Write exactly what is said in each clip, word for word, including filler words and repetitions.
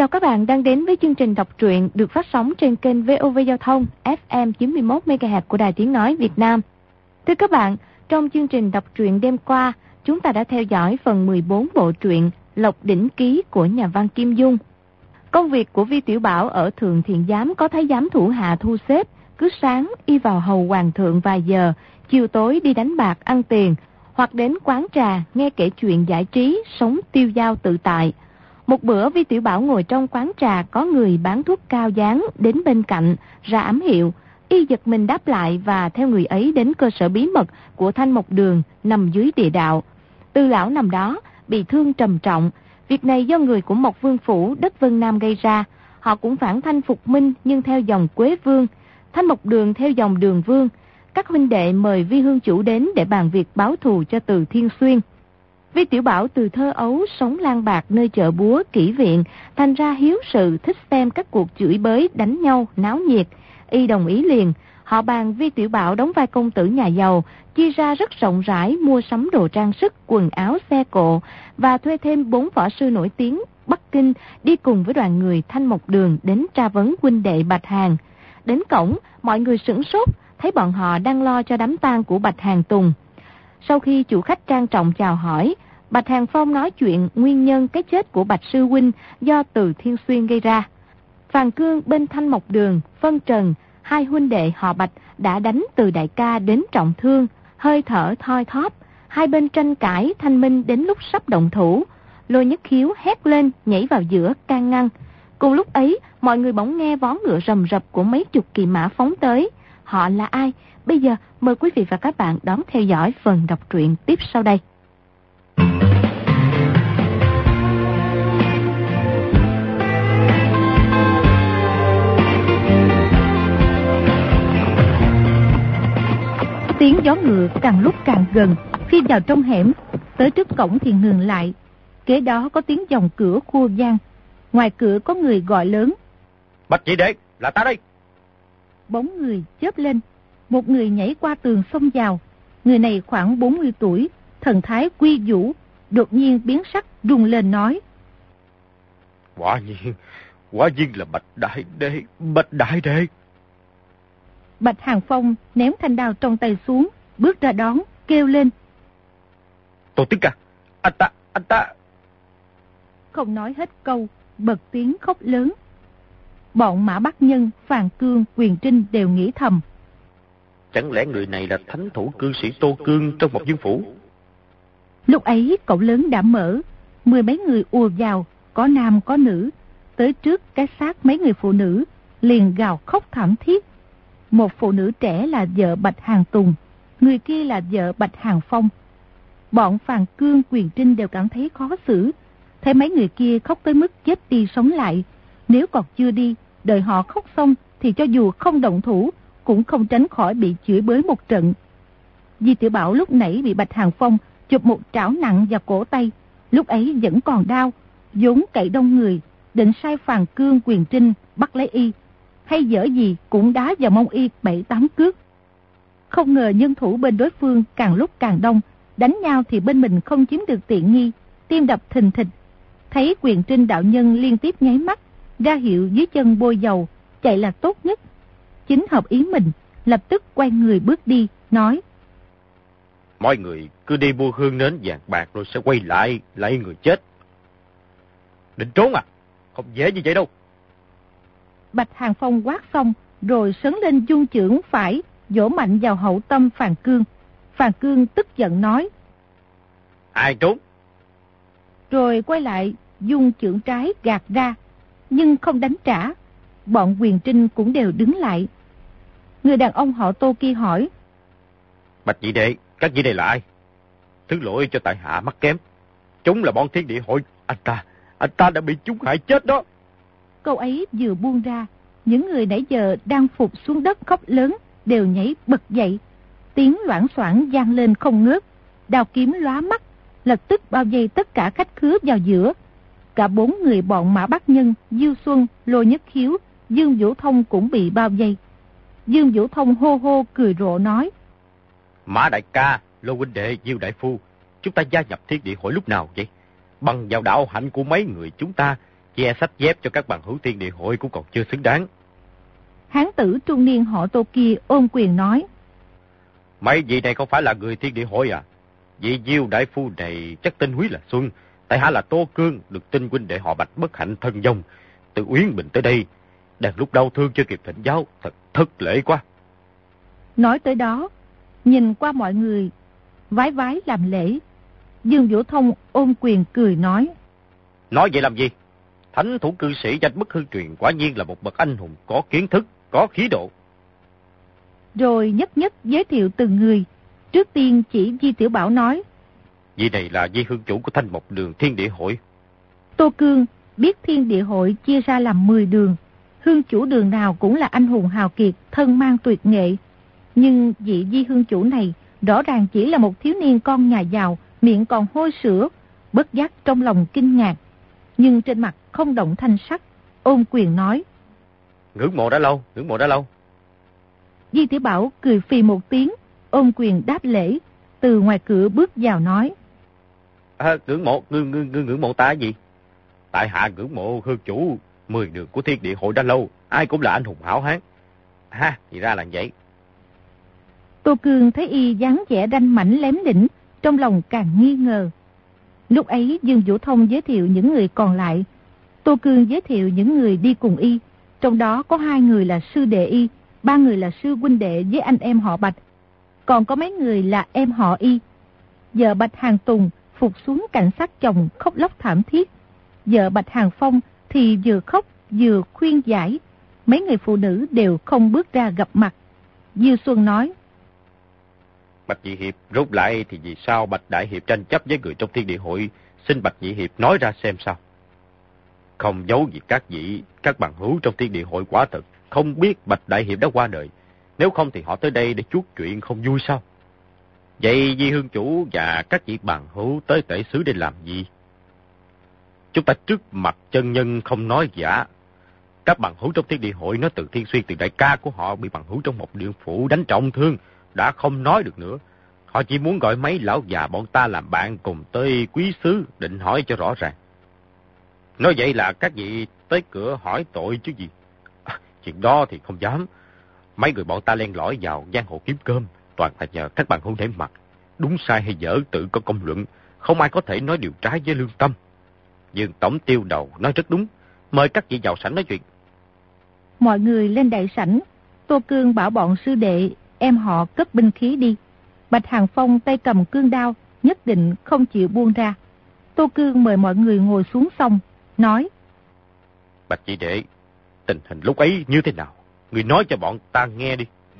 chào các bạn đang đến với chương trình đọc truyện được phát sóng trên kênh vê o vê Giao thông ép em chín mươi mốt mê ga héc của Đài Tiếng Nói Việt Nam. Thưa các bạn, trong chương trình đọc truyện đêm qua, chúng ta đã theo dõi phần mười bốn bộ truyện Lộc Đỉnh Ký của nhà văn Kim Dung. Công việc của Vi Tiểu Bảo ở Thượng Thiện Giám có thái giám thủ hạ thu xếp, cứ sáng y vào hầu hoàng thượng vài giờ, chiều tối đi đánh bạc ăn tiền, hoặc đến quán trà nghe kể chuyện giải trí, sống tiêu dao tự tại. Một bữa Vi Tiểu Bảo ngồi trong quán trà, có người bán thuốc cao dáng đến bên cạnh, ra ám hiệu. Y giật mình đáp lại và theo người ấy đến cơ sở bí mật của Thanh Mộc Đường nằm dưới địa đạo. Tư lão nằm đó, bị thương trầm trọng. Việc này do người của Mộc Vương Phủ đất Vân Nam gây ra. Họ cũng phản Thanh phục minh nhưng theo dòng Quế Vương, Thanh Mộc Đường theo dòng Đường Vương. Các huynh đệ mời Vi Hương Chủ đến để bàn việc báo thù cho Từ Thiên Xuyên. Vi Tiểu Bảo từ thơ ấu sống lang bạc nơi chợ búa kỹ viện, thành ra hiếu sự thích xem các cuộc chửi bới đánh nhau náo nhiệt. Y đồng ý liền. Họ bàn Vi Tiểu Bảo đóng vai công tử nhà giàu, chia ra rất rộng rãi mua sắm đồ trang sức, quần áo, xe cộ và thuê thêm bốn võ sư nổi tiếng Bắc Kinh đi cùng với đoàn người Thanh Mộc Đường đến tra vấn huynh đệ Bạch Hàn. Đến cổng, mọi người sửng sốt, thấy bọn họ đang lo cho đám tang của Bạch Hàn Tùng. Sau khi chủ khách trang trọng chào hỏi, Bạch Hàn Phong nói chuyện nguyên nhân cái chết của Bạch Sư Huynh do Từ Thiên Xuyên gây ra. Phàn Cương bên Thanh Mộc Đường, phân trần, hai huynh đệ họ Bạch đã đánh từ đại ca đến trọng thương, hơi thở thoi thóp. Hai bên tranh cãi thanh minh đến lúc sắp động thủ. Lôi Nhất Khiếu hét lên nhảy vào giữa can ngăn. Cùng lúc ấy, mọi người bỗng nghe vó ngựa rầm rập của mấy chục kỳ mã phóng tới. Họ là ai? Bây giờ mời quý vị và các bạn đón theo dõi phần đọc truyện tiếp sau đây. Tiếng gió ngựa càng lúc càng gần, khi vào trong hẻm, tới trước cổng thì ngừng lại. Kế đó có tiếng dòng cửa khua vang. Ngoài cửa có người gọi lớn: Bạch Nhị Đệ, là ta đây. Bóng người chớp lên, một người nhảy qua tường xông vào. Người này khoảng bốn mươi tuổi, thần thái quy vũ, đột nhiên biến sắc rung lên nói: Quả nhiên, quả nhiên là Bạch Đại Đệ, Bạch Đại Đệ. Bạch Hàn Phong ném thanh đao trong tay xuống, bước ra đón, kêu lên: Tô Tứ Ca, anh ta, anh ta. Không nói hết câu, bật tiếng khóc lớn. Bọn Mã Bắc Nhân, Phàn Cương, Quyền Trinh đều nghĩ thầm: Chẳng lẽ người này là thánh thủ cư sĩ Tô Cương trong Mộc Vương Phủ? Lúc ấy cổng lớn đã mở, mười mấy người ùa vào, có nam có nữ. Tới trước cái xác mấy người phụ nữ, liền gào khóc thảm thiết. Một phụ nữ trẻ là vợ Bạch Hàn Tùng, người kia là vợ Bạch Hàn Phong. Bọn Phàn Cương, Quyền Trinh đều cảm thấy khó xử. Thấy mấy người kia khóc tới mức chết đi sống lại, nếu còn chưa đi, đợi họ khóc xong thì cho dù không động thủ cũng không tránh khỏi bị chửi bới một trận. Vi Tiểu Bảo lúc nãy bị Bạch Hàn Phong chụp một trảo nặng vào cổ tay, lúc ấy vẫn còn đau, vốn cậy đông người, định sai Phàn Cương, Quyền Trinh bắt lấy y, hay dở gì cũng đá vào mông y bảy tám cước. Không ngờ nhân thủ bên đối phương càng lúc càng đông, đánh nhau thì bên mình không chiếm được tiện nghi, tim đập thình thịch. Thấy Quyền Trinh đạo nhân liên tiếp nháy mắt, ra hiệu dưới chân bôi dầu, chạy là tốt nhất. Chính hợp ý mình, lập tức quay người bước đi, nói: Mọi người cứ đi mua hương nến vàng bạc rồi sẽ quay lại, lấy người chết. Định trốn à? Không dễ như vậy đâu. Bạch Hàn Phong quát xong, rồi sấn lên dung chưởng phải, vỗ mạnh vào hậu tâm Phàn Cương. Phàn Cương tức giận nói: Ai trốn? Rồi quay lại, dung chưởng trái gạt ra, nhưng không đánh trả. Bọn Quyền Trinh cũng đều đứng lại. Người đàn ông họ Tô kia hỏi: Bạch Nhị Đệ, các vị đây là ai? Thứ lỗi cho tại hạ mắc kém. Chúng là bọn Thiên Địa Hội. Anh ta, anh ta đã bị chúng hại chết đó. Câu ấy vừa buông ra, những người nãy giờ đang phục xuống đất khóc lớn đều nhảy bật dậy. Tiếng loảng xoảng vang lên không ngớt, đao kiếm lóa mắt, lập tức bao vây tất cả khách khứa vào giữa. Cả bốn người bọn Mã Bắc Nhân, Diêu Xuân, Lôi Nhất Khiếu, Dương Vũ Thông cũng bị bao vây. Dương Vũ Thông hô hô cười rộ nói: Mã đại ca, Lô huynh đệ, Diêu đại phu, chúng ta gia nhập Thiên Địa Hội lúc nào vậy? Bằng vào đạo hạnh của mấy người chúng ta, che sách dép cho các bằng hữu thiên địa hội cũng còn chưa xứng đáng. Hán tử trung niên họ Tô kia ôm quyền nói. Mấy vị này không phải là người thiên địa hội à? Vị Diêu đại phu này chắc tên Húy là Xuân, tại hạ là Tô Cương, được tin huynh đệ họ Bạch bất hạnh thân vong từ Uyển Bình tới đây, đang lúc đau thương chưa kịp thỉnh giáo, thật thất lễ quá. Nói tới đó, nhìn qua mọi người, vái vái làm lễ. Dương Vũ Thông ôm quyền cười nói. Nói vậy làm gì? Thánh thủ cư sĩ danh bất hư truyền, quả nhiên là một bậc anh hùng, có kiến thức, có khí độ. Rồi nhất nhất giới thiệu từng người. Trước tiên chỉ Di Tiểu Bảo nói. Vị này là Di hương chủ của Thanh Mộc Đường Thiên Địa Hội. Tô Cương biết Thiên Địa Hội chia ra làm mười đường. Hương chủ đường nào cũng là anh hùng hào kiệt, thân mang tuyệt nghệ. Nhưng vị Di hương chủ này rõ ràng chỉ là một thiếu niên con nhà giàu, miệng còn hôi sữa, bất giác trong lòng kinh ngạc. Nhưng trên mặt không động thanh sắc, ôm quyền nói. Ngưỡng mộ đã lâu, ngưỡng mộ đã lâu. Di Tiểu Bảo cười phì một tiếng, ôm quyền đáp lễ, từ ngoài cửa bước vào nói. À, ngưỡng mộ, ngưỡng, ngưỡng, ngưỡng, ngưỡng mộ ta gì? Tại hạ ngưỡng mộ hương chủ mười đường của Thiên Địa Hội đã lâu, ai cũng là anh hùng hảo hán. Ha, thì ra là vậy. Tô Cương thấy y dáng vẻ ranh mảnh lém lĩnh, trong lòng càng nghi ngờ. Lúc ấy Dương Vũ Thông giới thiệu những người còn lại. Tô Cương giới thiệu những người đi cùng y, trong đó có hai người là sư đệ y, ba người là sư huynh đệ với anh em họ Bạch, còn có mấy người là em họ y. Vợ Bạch Hàng Tùng phục xuống cảnh sát chồng khóc lóc thảm thiết. Vợ Bạch Hàng Phong thì vừa khóc vừa khuyên giải. Mấy người phụ nữ đều không bước ra gặp mặt. Diêu Xuân nói. Bạch Nhị Hiệp, rốt lại thì vì sao Bạch Đại Hiệp tranh chấp với người trong Thiên Địa Hội, xin Bạch Nhị Hiệp nói ra xem sao. Không giấu gì các vị, các bằng hữu trong Thiên Địa Hội quả thật không biết Bạch Đại Hiệp đã qua đời. Nếu không thì họ tới đây để chuốt chuyện không vui sao? Vậy Di hương chủ và các vị bằng hữu tới tể xứ để làm gì? Chúng ta trước mặt chân nhân không nói giả. Các bằng hữu trong Thiên Địa Hội nói từ Thiên Xuyên, từ đại ca của họ bị bằng hữu trong một điện phủ đánh trọng thương, đã không nói được nữa. Họ chỉ muốn gọi mấy lão già bọn ta làm bạn cùng tới quý xứ, định hỏi cho rõ ràng. Nói vậy là các vị tới cửa hỏi tội chứ gì. À, chuyện đó thì không dám. Mấy người bọn ta len lỏi vào giang hồ kiếm cơm, toàn là nhờ các bạn hôn để mặt. Đúng sai hay dở tự có công luận, không ai có thể nói điều trái với lương tâm. Dương tổng tiêu đầu nói rất đúng, mời các vị vào sảnh nói chuyện. Mọi người lên đại sảnh. Tô Cương bảo bọn sư đệ em họ cất binh khí đi. Bạch Hàng Phong tay cầm cương đao, nhất định không chịu buông ra. Tô Cương mời mọi người ngồi xuống xong, nói. Bạch chị đệ, tình hình lúc ấy như thế nào? Người nói cho bọn ta nghe đi.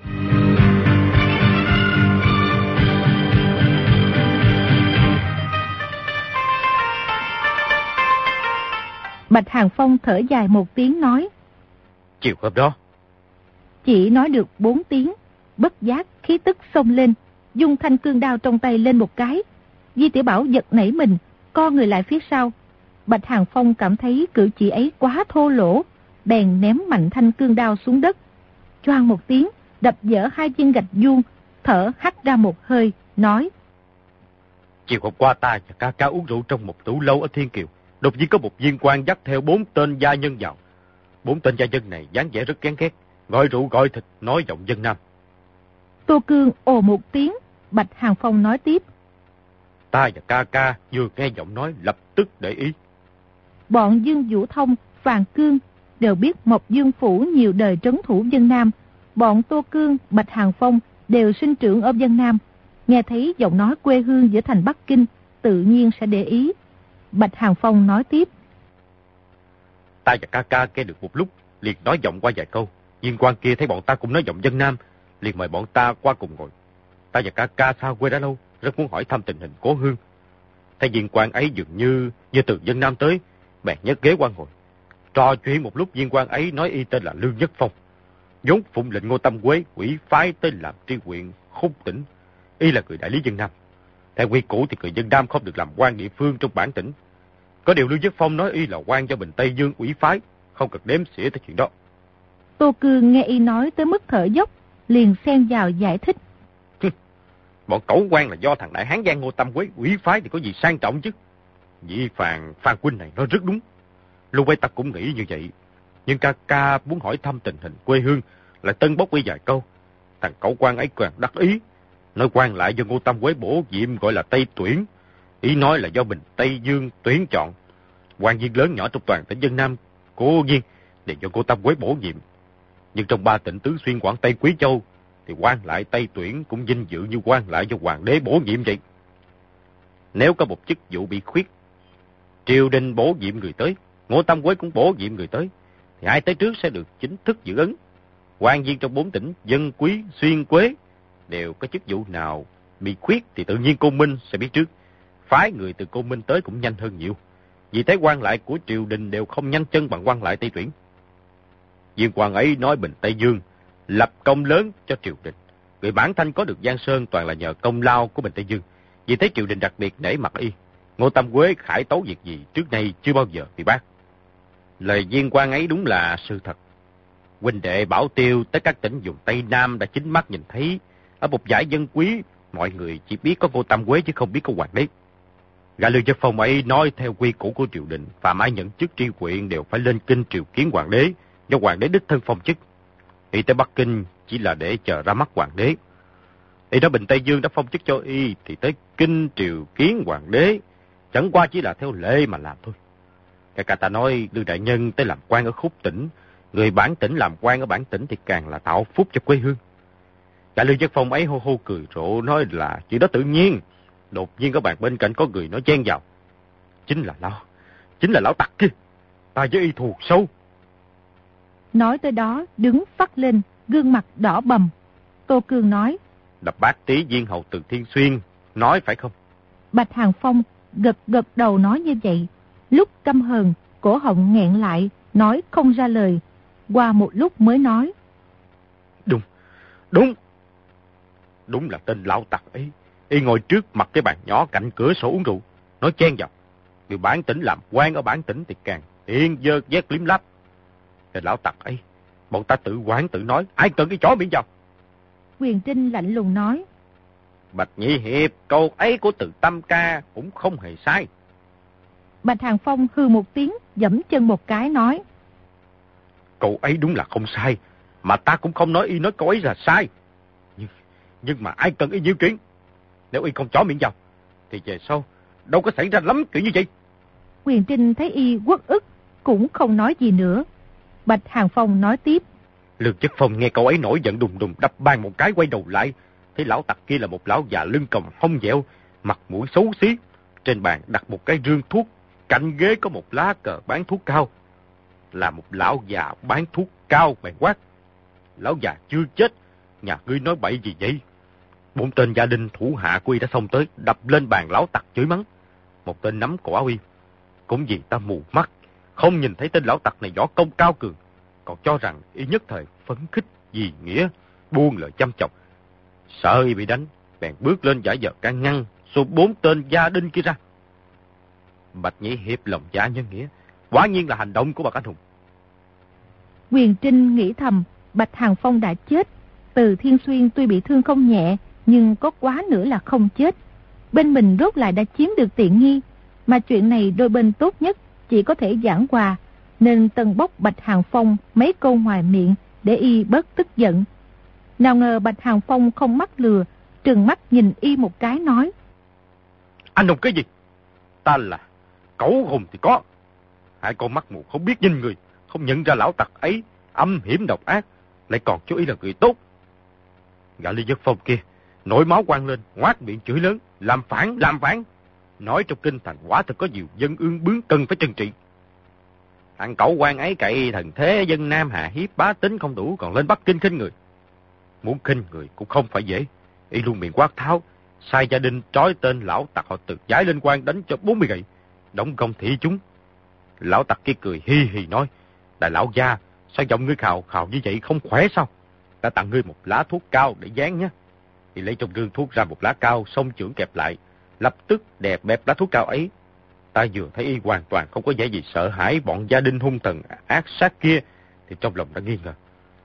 Bạch Hàng Phong thở dài một tiếng nói. Chiều hôm đó. Chỉ nói được bốn tiếng, bất giác khí tức xông lên, dung thanh cương đao trong tay lên một cái. Di Tiểu Bảo giật nảy mình, co người lại phía sau. Bạch Hàng Phong cảm thấy cử chỉ ấy quá thô lỗ, bèn ném mạnh thanh cương đao xuống đất. Choang một tiếng, đập vỡ hai viên gạch vuông, thở hắt ra một hơi, nói. Chiều hôm qua ta và ca ca uống rượu trong một tủ lâu ở Thiên Kiều. Đột nhiên có một viên quan dắt theo bốn tên gia nhân vào. Bốn tên gia nhân này dáng vẻ rất ghen ghét, gọi rượu gọi thịt, nói giọng dân nam. Tô Cương ồ một tiếng. Bạch Hàng Phong nói tiếp. Ta và ca ca vừa nghe giọng nói lập tức để ý. Bọn Dương Vũ Thông, Phàn Cương đều biết Mộc Dương Phủ nhiều đời trấn thủ dân Nam. Bọn Tô Cương, Bạch Hàng Phong đều sinh trưởng ở dân Nam. Nghe thấy giọng nói quê hương giữa thành Bắc Kinh, tự nhiên sẽ để ý. Bạch Hàng Phong nói tiếp. Ta và ca ca nghe được một lúc, liền nói giọng qua vài câu. Viên quan kia thấy bọn ta cũng nói giọng dân Nam, liền mời bọn ta qua cùng ngồi. Ta và ca ca xa quê đã lâu, rất muốn hỏi thăm tình hình cố hương. Thấy viên quan ấy dường như như từ dân Nam tới, bèn nhấc ghế qua ngồi. Trò chuyện một lúc, viên quan ấy nói y tên là Lương Nhất Phong, vốn phụng lệnh Ngô Tâm Quế quỷ phái tới làm tri huyện Khúc Tỉnh. Y là người đại lý dân Nam. Theo quy củ thì người dân Nam không được làm quan địa phương trong bản tỉnh. Có điều Lương Nhất Phong nói y là quan do Bình Tây Dương ủy phái, không cần đếm xỉa tới chuyện đó. Tô Cương nghe y nói tới mức thở dốc, liền xen vào giải thích. Bọn cẩu quan là do thằng đại hán Giang Ngô Tâm Quế ủy phái thì có gì sang trọng chứ. Vị Phàn Phan huynh này nói rất đúng. Lúc ấy ta cũng nghĩ như vậy. Nhưng ca ca muốn hỏi thăm tình hình quê hương, lại tân bốc với vài câu. Thằng cẩu quan ấy càng đắc ý, nói quan lại do Ngô Tam Quế bổ nhiệm gọi là Tây Tuyển. Ý nói là do mình Tây Dương tuyển chọn. Quan viên lớn nhỏ trong toàn tỉnh Vân Nam cố nhiên đều do Ngô Tam Quế bổ nhiệm. Nhưng trong ba tỉnh Tứ Xuyên, Quảng Tây, Quý Châu thì quan lại Tây Tuyển cũng vinh dự như quan lại do hoàng đế bổ nhiệm vậy. Nếu có một chức vụ bị khuyết, triều đình bổ nhiệm người tới, Ngô Tam Quế cũng bổ nhiệm người tới, thì ai tới trước sẽ được chính thức giữ ấn. Quan viên trong bốn tỉnh Dân, Quý, Xuyên, Quế đều có chức vụ nào bị khuyết thì tự nhiên Côn Minh sẽ biết trước. Phái người từ Côn Minh tới cũng nhanh hơn nhiều. Vì thế quan lại của triều đình đều không nhanh chân bằng quan lại Tây Tuyển. Viên quan ấy nói bình Tây Dương lập công lớn cho triều đình. Người bản thanh có được Giang Sơn toàn là nhờ công lao của bình Tây Dương. Vì thế triều đình đặc biệt nể mặt y. Ngô Tam Quế khải tấu việc gì trước nay chưa bao giờ bị bác. Lời viên quan ấy đúng là sự thật. Huynh đệ Bảo Tiêu tới các tỉnh vùng Tây Nam đã chính mắt nhìn thấy. Ở một giải Dân Quý, mọi người chỉ biết có Ngô Tam Quế chứ không biết có hoàng đế. Gã Lưu Chất Phong ấy nói theo quy củ của triều đình, phàm ai nhận chức tri huyện đều phải lên kinh triều kiến hoàng đế, do hoàng đế đích thân phong chức. Y tới Bắc Kinh chỉ là để chờ ra mắt hoàng đế. Y đó bình Tây Dương đã phong chức cho y thì tới kinh triều kiến hoàng đế, chẳng qua chỉ là theo lệ mà làm thôi. Cái cả ta nói Lưu đại nhân tới làm quan ở khúc tỉnh, người bản tỉnh làm quan ở bản tỉnh thì càng là tạo phúc cho quê hương. Cả Lưu Chất Phong ấy hô hô cười rộ nói là chuyện đó tự nhiên. Đột nhiên có bạn bên cạnh có người nói chen vào. Chính là lão, chính là lão tặc kia. Ta với y thù sâu. Nói tới đó đứng phắt lên, gương mặt đỏ bầm. Tô Cương nói. Đập bát tí viên hầu từ Thiên Xuyên, nói phải không? Bạch Hàng Phong gật gật đầu nói như vậy. Lúc căm hờn, cổ họng nghẹn lại, nói không ra lời. Qua một lúc mới nói. Đúng, đúng. Đúng là tên lão tặc ấy. Y ngồi trước mặt cái bàn nhỏ cạnh cửa sổ uống rượu, nói chen vào. Người bản tỉnh làm quan ở bản tỉnh thì càng yên dơ vét liếm láp. Cái lão tặc ấy, bọn ta tự quán tự nói, ai cần cái chó miệng vào. Quyền Trinh lạnh lùng nói. Bạch Nhị Hiệp, câu ấy của Từ Tâm ca cũng không hề sai. Bạch Hàng Phong hư một tiếng, giẫm chân một cái nói. Câu ấy đúng là không sai, mà ta cũng không nói y nói câu ấy là sai. Nhưng, nhưng mà ai cần y nhiêu chuyện. Nếu y không chó miệng vào, thì về sau đâu có xảy ra lắm kiểu như vậy. Quyền Trinh thấy y uất ức, cũng không nói gì nữa. Bạch Hàng Phong nói tiếp. Lương Chất Phong nghe câu ấy nổi giận đùng đùng đập bàn một cái, quay đầu lại. Thấy lão tặc kia là một lão già lưng còng hông dẻo, mặt mũi xấu xí. Trên bàn đặt một cái rương thuốc, cạnh ghế có một lá cờ bán thuốc cao. Là một lão già bán thuốc cao bèn quát. Lão già chưa chết, nhà ngươi nói bậy gì vậy? Bốn tên gia đình thủ hạ của y đã xông tới, đập lên bàn lão tặc chửi mắng. Một tên nắm cổ áo y. Cũng vì ta mù mắt, không nhìn thấy tên lão tặc này võ công cao cường, còn cho rằng y nhất thời phấn khích vì nghĩa, buông lời chăm chọc. Sợ y bị đánh, bèn bước lên giả vờ can ngăn, xô bốn tên gia đình kia ra. Bạch Nhị Hiệp lòng dạ nhân nghĩa, quả nhiên là hành động của bậc anh hùng. Quyền Trinh nghĩ thầm, Bạch Hàng Phong đã chết. Từ Thiên Xuyên tuy bị thương không nhẹ, nhưng có quá nữa là không chết. Bên mình rốt lại đã chiếm được tiện nghi, mà chuyện này đôi bên tốt nhất chỉ có thể giảng hòa, nên tần bốc Bạch Hàng Phong mấy câu ngoài miệng để y bớt tức giận. Nào ngờ Bạch Hàng Phong không mắc lừa, trừng mắt nhìn y một cái nói. Anh hùng cái gì? Ta là cẩu hùng thì có. Hai con mắt mù không biết nhìn người, không nhận ra lão tặc ấy âm hiểm độc ác, lại còn cho y là người tốt. Gã Lý Giật Phong kia nổi máu quăng lên, ngoác miệng chửi lớn, làm phản, làm phản. Nói trong kinh thành quả thật có nhiều dân ương bướng cần phải trừng trị. Thằng cẩu quan ấy cậy thần thế dân Nam hạ hiếp bá tính không đủ, còn lên Bắc Kinh khinh người. Muốn khinh người cũng không phải dễ. Y luôn miệng quát tháo, sai gia đình trói tên lão tặc họ Từ giải lên quan đánh cho bốn mươi gậy, đóng công thị chúng. Lão tặc kia cười hi hi nói, đại lão gia, sao giọng ngươi khào khào như vậy không khỏe sao? Ta tặng ngươi một lá thuốc cao để dán nhé. Y lấy trong rương thuốc ra một lá cao, xông chưởng kẹp lại, lập tức đè bẹp lá thuốc cao ấy. Ta vừa thấy y hoàn toàn không có vẻ gì sợ hãi bọn gia đình hung tàn ác sát kia, thì trong lòng đã nghi ngờ.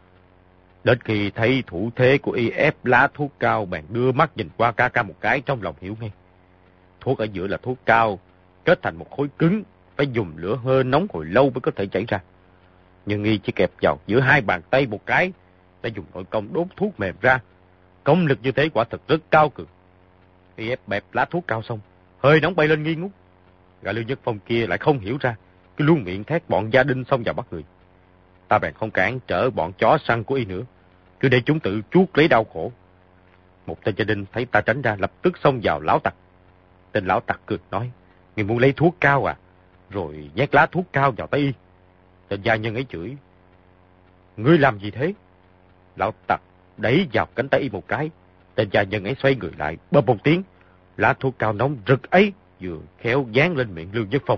Đến khi thấy thủ thế của y ép lá thuốc cao, bèn đưa mắt nhìn qua ca ca một cái, trong lòng hiểu ngay. Thuốc ở giữa là thuốc cao, kết thành một khối cứng, phải dùng lửa hơi nóng hồi lâu mới có thể chảy ra. Nhưng y chỉ kẹp vào giữa hai bàn tay một cái, đã dùng nội công đốt thuốc mềm ra. Công lực như thế quả thật rất cao cường. Y ép bẹp lá thuốc cao xong, hơi nóng bay lên nghi ngút. Gã Lưu Nhất Phong kia lại không hiểu ra, cứ luôn miệng thét bọn gia đình xông vào bắt người. Ta bèn không cản trở bọn chó săn của y nữa, cứ để chúng tự chuốc lấy đau khổ. Một tên gia đình thấy ta tránh ra, lập tức xông vào lão tặc. Tên lão tặc cười nói, người muốn lấy thuốc cao à? Rồi nhét lá thuốc cao vào tay y. Tên gia nhân ấy chửi, ngươi làm gì thế? Lão tặc đẩy vào cánh tay y một cái. Tên gia nhân ấy xoay người lại, bơm một tiếng, lá thuốc cao nóng rực ấy vừa khéo dán lên miệng Lưu Nhất Phong.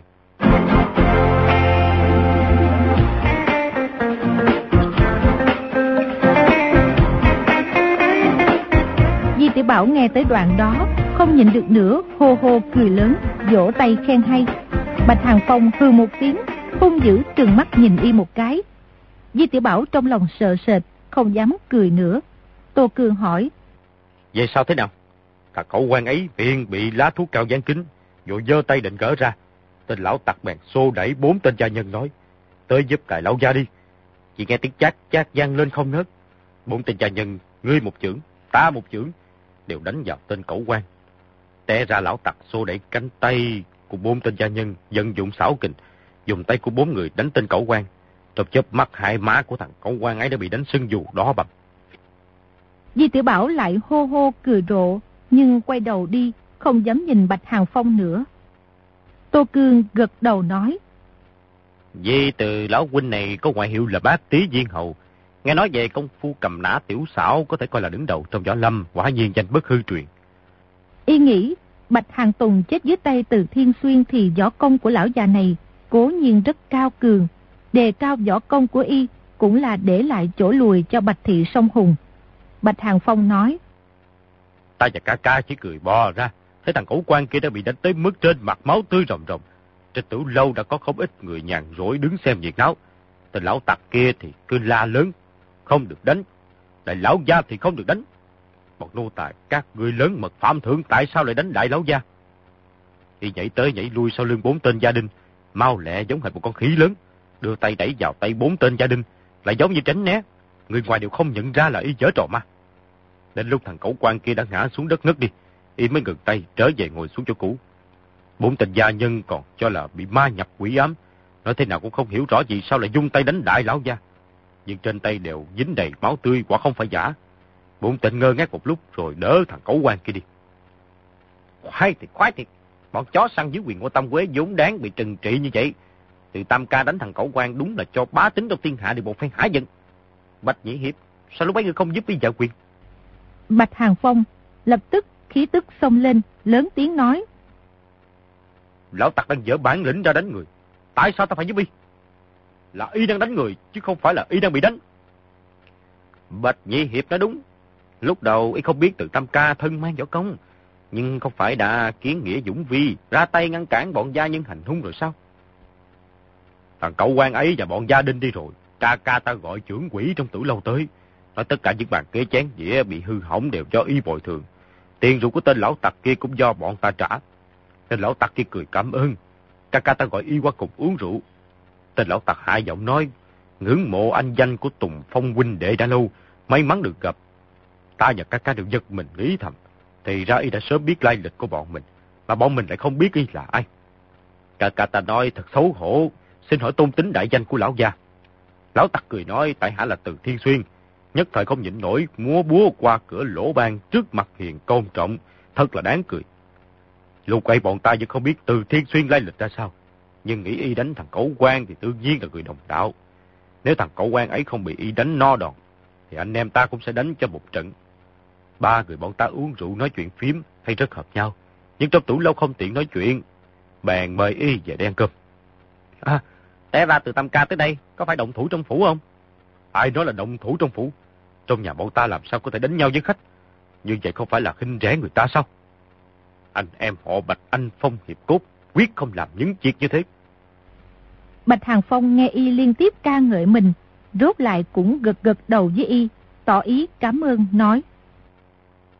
Di Tiểu Bảo nghe tới đoạn đó, không nhịn được nữa, hô hô cười lớn, vỗ tay khen hay. Bạch Hàng Phong hừ một tiếng, hung dữ trừng mắt nhìn y một cái. Di Tiểu Bảo trong lòng sợ sệt, không dám cười nữa. Tô Cương hỏi, vậy sao thế nào? Thằng cậu quan ấy miệng bị lá thuốc cao dán kín, vội giơ tay định gỡ ra. Tên lão tặc bèn xô đẩy bốn tên gia nhân nói, tới giúp đại lão gia đi. Chỉ nghe tiếng chát chát vang lên không ngớt. Bốn tên gia nhân, ngươi một chưởng, ta một chưởng, đều đánh vào tên cẩu quan. Té ra lão tặc xô đẩy cánh tay của bốn tên gia nhân, vận dụng xảo kình, dùng tay của bốn người đánh tên cẩu quan. Trong chớp mắt hai má của thằng cẩu quan ấy đã bị đánh sưng dù đỏ bầm. Di Tiểu Bảo lại hô hô cười rộ, nhưng quay đầu đi, không dám nhìn Bạch Hàng Phong nữa. Tô Cương gật đầu nói, Di từ lão huynh này có ngoại hiệu là Bác Tý Viên Hầu. Nghe nói về công phu cầm nã tiểu xảo có thể coi là đứng đầu trong võ lâm, quả nhiên danh bất hư truyền. Y nghĩ Bạch Hàng Tùng chết dưới tay Từ Thiên Xuyên thì võ công của lão già này cố nhiên rất cao cường. Đề cao võ công của y cũng là để lại chỗ lùi cho Bạch Thị Song Hùng. Bạch Hàng Phong nói, Ta và ca ca chỉ cười bò ra, thấy thằng cẩu quan kia đã bị đánh tới mức trên mặt máu tươi ròng ròng. Trên tử lâu đã có không ít người nhàn rỗi đứng xem việc náo. Tên lão tặc kia thì cứ la lớn, không được đánh. Đại lão gia thì không được đánh. Bọn nô tài các người lớn mật phạm thượng, tại sao lại đánh đại lão gia? Y nhảy tới nhảy lui sau lưng bốn tên gia đình, mau lẹ giống hệt một con khỉ lớn, đưa tay đẩy vào tay bốn tên gia đình, lại giống như tránh né. Người ngoài đều không nhận ra là y giở trò ma. Đến lúc thằng cẩu quan kia đã ngã xuống đất ngất đi, y mới ngừng tay trở về ngồi xuống chỗ cũ. Bốn tên gia nhân còn cho là bị ma nhập quỷ ám, nói thế nào cũng không hiểu rõ vì sao lại dung tay đánh đại lão gia. Nhưng trên tay đều dính đầy máu tươi, quả không phải giả. Bốn tên ngơ ngác một lúc rồi đỡ thằng cẩu quan kia đi. Khoái thiệt, khoái thiệt. Bọn chó săn dưới quyền của Tam Quế vốn đáng bị trừng trị như vậy. Từ Tam ca đánh thằng cẩu quan đúng là cho bá tính trong thiên hạ đều một phen hả giận. Bạch Nhĩ Hiệp, sao lúc bấy người không giúp y giải quyền? Bạch Hàng Phong lập tức khí tức xông lên, lớn tiếng nói, Lão tặc đang dở bản lĩnh ra đánh người, tại sao ta phải giúp y? Là y đang đánh người, chứ không phải là y đang bị đánh. Bạch Nhĩ Hiệp nói đúng. Lúc đầu y không biết Từ Tam ca thân mang võ công, nhưng không phải đã kiến nghĩa dũng vi, ra tay ngăn cản bọn gia nhân hành hung rồi sao? Thằng cậu quan ấy và bọn gia đình đi rồi, ca ca ta gọi trưởng quỹ trong tử lâu tới, nói tất cả những bàn ghế chén dĩa bị hư hỏng đều do y bồi thường. Tiền rượu của tên lão tặc kia cũng do bọn ta trả. Tên lão tặc kia cười cảm ơn, ca ca ta gọi y qua cùng uống rượu. Tên lão tặc hạ giọng nói, ngưỡng mộ anh danh của Tùng Phong huynh đệ đã lâu, may mắn được gặp. Ta và ca ca đều giật mình nghĩ thầm, thì ra y đã sớm biết lai lịch của bọn mình, mà bọn mình lại không biết y là ai. Ca ca ta nói thật xấu hổ, xin hỏi tôn tính đại danh của lão gia. Lão tặc cười nói, tại hạ là Từ Thiên Xuyên, nhất thời không nhịn nổi, múa búa qua cửa lỗ ban trước mặt hiền tôn trọng, thật là đáng cười. Lúc ấy bọn ta vẫn không biết Từ Thiên Xuyên lai lịch ra sao, nhưng nghĩ y đánh thằng cẩu quan thì tự nhiên là người đồng đạo. Nếu thằng cẩu quan ấy không bị y đánh no đòn, thì anh em ta cũng sẽ đánh cho một trận. Ba người bọn ta uống rượu nói chuyện phím hay rất hợp nhau, nhưng trong tủ lâu không tiện nói chuyện, bèn mời y về đi ăn cơm. À, té ra Từ Tam ca tới đây, có phải động thủ trong phủ không? Ai nói là động thủ trong phủ? Trong nhà bọn ta làm sao có thể đánh nhau với khách? Như vậy không phải là khinh rẻ người ta sao? Anh em họ Bạch anh phong hiệp cốt, quyết không làm những việc như thế. Bạch Hàng Phong nghe y liên tiếp ca ngợi mình, rốt lại cũng gật gật đầu với y, tỏ ý cảm ơn, nói,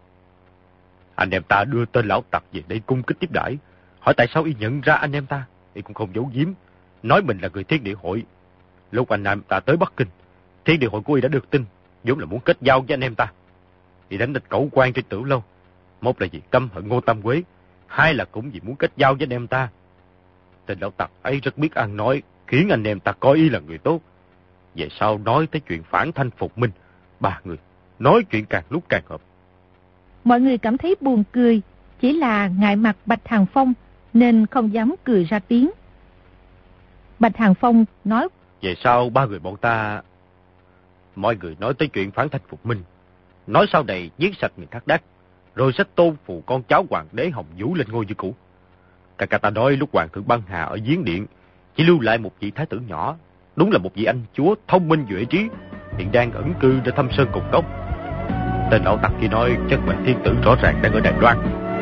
Anh em ta đưa tên lão tặc về đây cung kính tiếp đãi, hỏi tại sao y nhận ra anh em ta. Y cũng không giấu giếm, nói mình là người Thiên Địa Hội. Lúc anh em ta tới Bắc Kinh, Thiên Địa Hội của Y đã được tin, vốn là muốn kết giao với anh em ta. Y đánh địch cẩu quan trên Tử Lâu, một là vì căm hận Ngô Tam Quế, hai là cũng vì muốn kết giao với anh em ta. Tên lão tặc ấy rất biết ăn nói, khiến anh em ta coi Y là người tốt. Về sau nói tới chuyện phản Thanh phục Minh, ba người nói chuyện càng lúc càng hợp. Mọi người cảm thấy buồn cười, chỉ là ngại mặt Bạch Hàn Phong nên không dám cười ra tiếng. Bạch Hàn Phong nói: Về sau ba người bọn ta, mọi người nói tới chuyện phản Thanh phục Minh, nói sau này giết sạch người Thác Đác, rồi sẽ tôn phụ con cháu hoàng đế Hồng Vũ lên ngôi như cũ. Cả cả ta nói lúc hoàng thượng Băng Hà ở Giếng Điện chỉ lưu lại một vị thái tử nhỏ, đúng là một vị anh chúa thông minh duệ trí, hiện đang ẩn cư nơi Thâm Sơn Cùng Cốc. Tên lão tặc kia nói chắc Bạch Thiên Tử rõ ràng đang ở Đài Loan.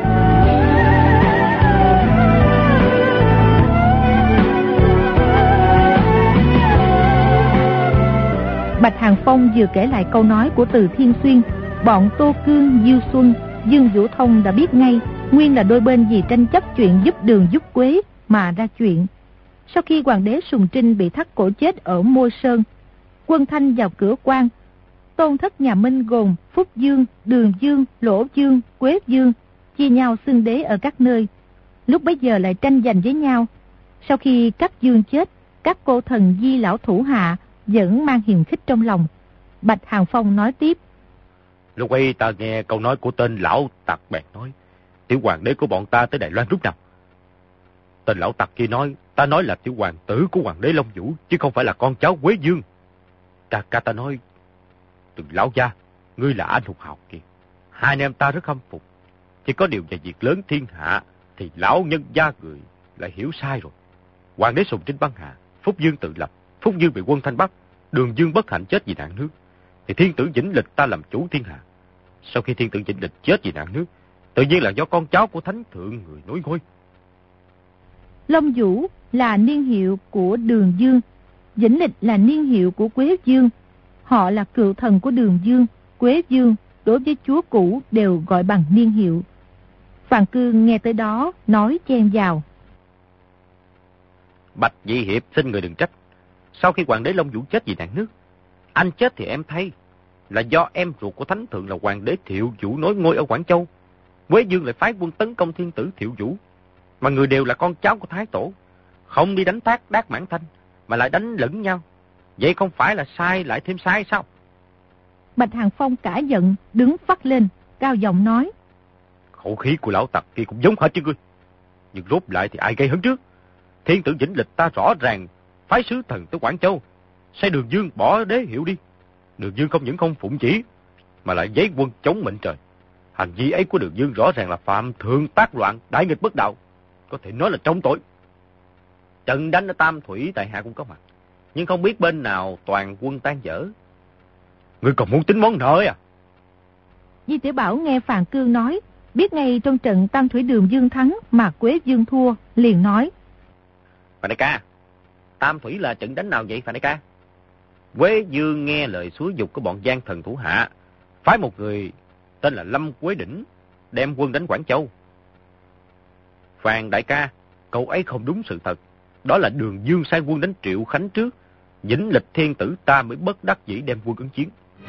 Bạch Hàn Phong vừa kể lại câu nói của Từ Thiên Xuyên, bọn Tô Cương, Diêu Xuân, Dương Vũ Thông đã biết ngay, nguyên là đôi bên vì tranh chấp chuyện giúp Đường giúp Quế mà ra chuyện. Sau khi hoàng đế Sùng Trinh bị thắt cổ chết ở Môi Sơn, quân Thanh vào cửa quan, tôn thất nhà Minh gồm Phúc Dương, Đường Dương, Lỗ Dương, Quế Dương chia nhau xưng đế ở các nơi. Lúc bấy giờ lại tranh giành với nhau. Sau khi các Dương chết, các cô thần di lão thủ hạ vẫn mang hiềm khích trong lòng. Bạch Hàn Phong nói tiếp: Lúc ấy ta nghe câu nói của tên lão tặc bèn nói, tiểu hoàng đế của bọn ta tới Đài Loan lúc nào? Tên lão tặc kia nói, ta nói là tiểu hoàng tử của hoàng đế Long Vũ, chứ không phải là con cháu Quế Dương. Ca ca ta nói, từ lão gia, ngươi là anh hùng hào kiệt, hai anh em ta rất khâm phục. Chỉ có điều về việc lớn thiên hạ, thì lão nhân gia người lại hiểu sai rồi. Hoàng đế Sùng Trinh Băng Hà, Phúc Dương tự lập, Phúc Dương bị quân Thanh bắt, Đường Dương bất hạnh chết vì nạn nước, thì thiên tử Vĩnh Lịch ta làm chủ thiên hạ. Sau khi thiên tử Vĩnh Lịch chết vì nạn nước, tự nhiên là do con cháu của thánh thượng người nối ngôi. Long Vũ là niên hiệu của Đường Dương, Vĩnh Lịch là niên hiệu của Quế Dương. Họ là cựu thần của Đường Dương, Quế Dương, đối với chúa cũ đều gọi bằng niên hiệu. Phàn Cương nghe tới đó, nói chen vào: Bạch Nhị Hiệp xin người đừng trách. Sau khi hoàng đế Long Vũ chết vì nạn nước, anh chết thì em thay, là do em ruột của thánh thượng là hoàng đế Thiệu Vũ nối ngôi ở Quảng Châu. Quế Dương lại phái quân tấn công thiên tử Thiệu Vũ, mà người đều là con cháu của Thái Tổ, không đi đánh Thác Đác Mãn Thanh, mà lại đánh lẫn nhau. Vậy không phải là sai lại thêm sai sao? Bạch Hàn Phong cả giận, đứng phắt lên, cao giọng nói: Khẩu khí của lão tặc kia cũng giống hết chứ ngươi. Nhưng rốt lại thì ai gây hấn trước? Thiên tử Vĩnh Lịch ta rõ ràng phái sứ thần tới Quảng Châu, sai Đường Dương bỏ đế hiệu đi. Đường Dương không những không phụng chỉ, mà lại giấy quân chống mệnh trời. Hành vi ấy của Đường Dương rõ ràng là phạm thượng tác loạn, đại nghịch bất đạo, có thể nói là trọng tội. Trận đánh ở Tam Thủy tại hạ cũng có mặt, nhưng không biết bên nào toàn quân tan dở. Ngươi còn muốn tính món nợ à? Di Tiểu Bảo nghe Phàn Cương nói, biết ngay trong trận Tam Thủy Đường Dương thắng mà Quế Dương thua, liền nói: Phàn đại ca, Tam Thủy là trận đánh nào vậy Phàn đại ca? Quế Dương nghe lời xúi dục của bọn gian thần thủ hạ, phái một người tên là Lâm Quế Đỉnh đem quân đánh Quảng Châu. Phàn đại ca, cậu ấy không đúng sự thật. Đó là Đường Dương sai quân đánh Triệu Khánh trước, Vĩnh Lịch thiên tử ta mới bất đắc dĩ đem quân ứng chiến.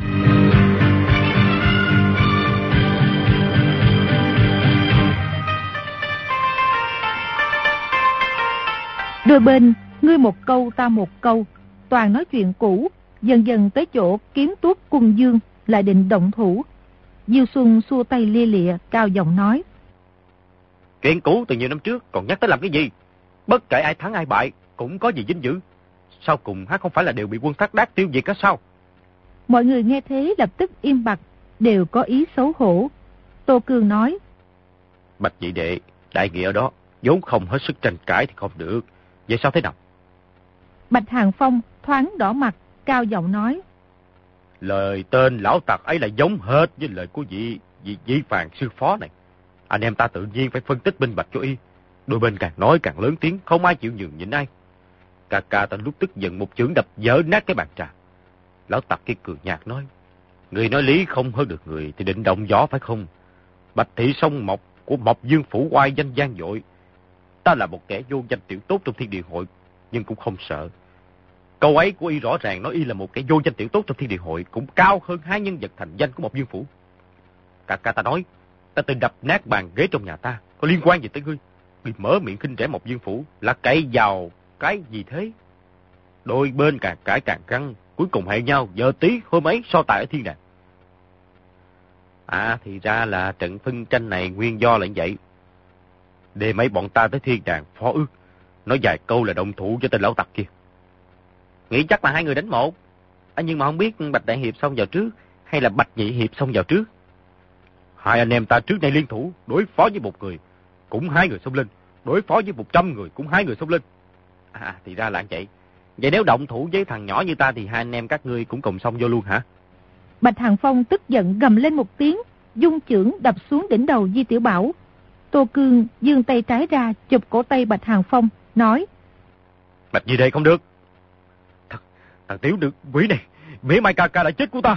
Đôi bên ngươi một câu ta một câu, toàn nói chuyện cũ, dần dần tới chỗ Kiếm Tuốt Cung Dương lại định động thủ. Diêu Xuân xua tay lia lịa, cao giọng nói: Chuyện cũ từ nhiều năm trước còn nhắc tới làm cái gì? Bất kể ai thắng ai bại cũng có gì vinh dự. Sau cùng hắn không phải là đều bị quân Thác Đác tiêu diệt cả sao? Mọi người nghe thế lập tức im bặt, đều có ý xấu hổ. Tô Cương nói: Bạch nhị đệ, đại nghĩa ở đó, vốn không hết sức tranh cãi thì không được. Vậy sao thế nào? Bạch Hàn Phong thoáng đỏ mặt, cao giọng nói: Lời tên lão tặc ấy là giống hết với lời của vị vị vị Phàn sư phó này. Anh em ta tự nhiên phải phân tích minh bạch cho y. Đôi bên càng nói càng lớn tiếng, không ai chịu nhường nhịn ai. Ca ca ta lúc tức giận một chưởng đập vỡ nát cái bàn trà. Lão tặc kia cười nhạt nói: Người nói lý không hơn được người thì định động gió phải không? Bạch thị sông Mộc của Mộc Dương phủ oai danh gian dội, Ta là một kẻ vô danh tiểu tốt trong thiên địa hội, nhưng cũng không sợ. Câu ấy của y rõ ràng nói y là một kẻ vô danh tiểu tốt trong thiên địa hội, cũng cao hơn hai nhân vật thành danh của một dương phủ. Ca ca ta nói, ta từng đập nát bàn ghế trong nhà ta, có liên quan gì tới ngươi? Ngươi mở miệng khinh rẻ một dương phủ là cậy vào cái gì thế? Đôi bên càng cãi càng căng, cuối cùng hẹn nhau giờ tí hôm ấy so tài ở thiên đàng. À, thì ra là trận phân tranh này nguyên do là như vậy. Để mấy bọn ta tới thiên đàng phó ước, nói vài câu là động thủ cho tên lão tặc kia. Nghĩ chắc là hai người đánh một. À, nhưng mà không biết Bạch Đại Hiệp xông vào trước hay là Bạch Nhị Hiệp xông vào trước. Hai anh em ta trước nay liên thủ, đối phó với một người cũng hai người xông lên, đối phó với một trăm người cũng hai người xông lên. À, thì ra là như vậy. Vậy nếu động thủ với thằng nhỏ như ta thì hai anh em các ngươi cũng cùng xông vô luôn hả? Bạch Hàng Phong tức giận gầm lên một tiếng, dung chưởng đập xuống đỉnh đầu Di Tiểu Bảo. Tô Cương giương tay trái ra chụp cổ tay Bạch Hàng Phong, nói: Bạch gì đây không được. Th thằng tiểu được quỷ này, mỉa mai ca ca đã chết của ta.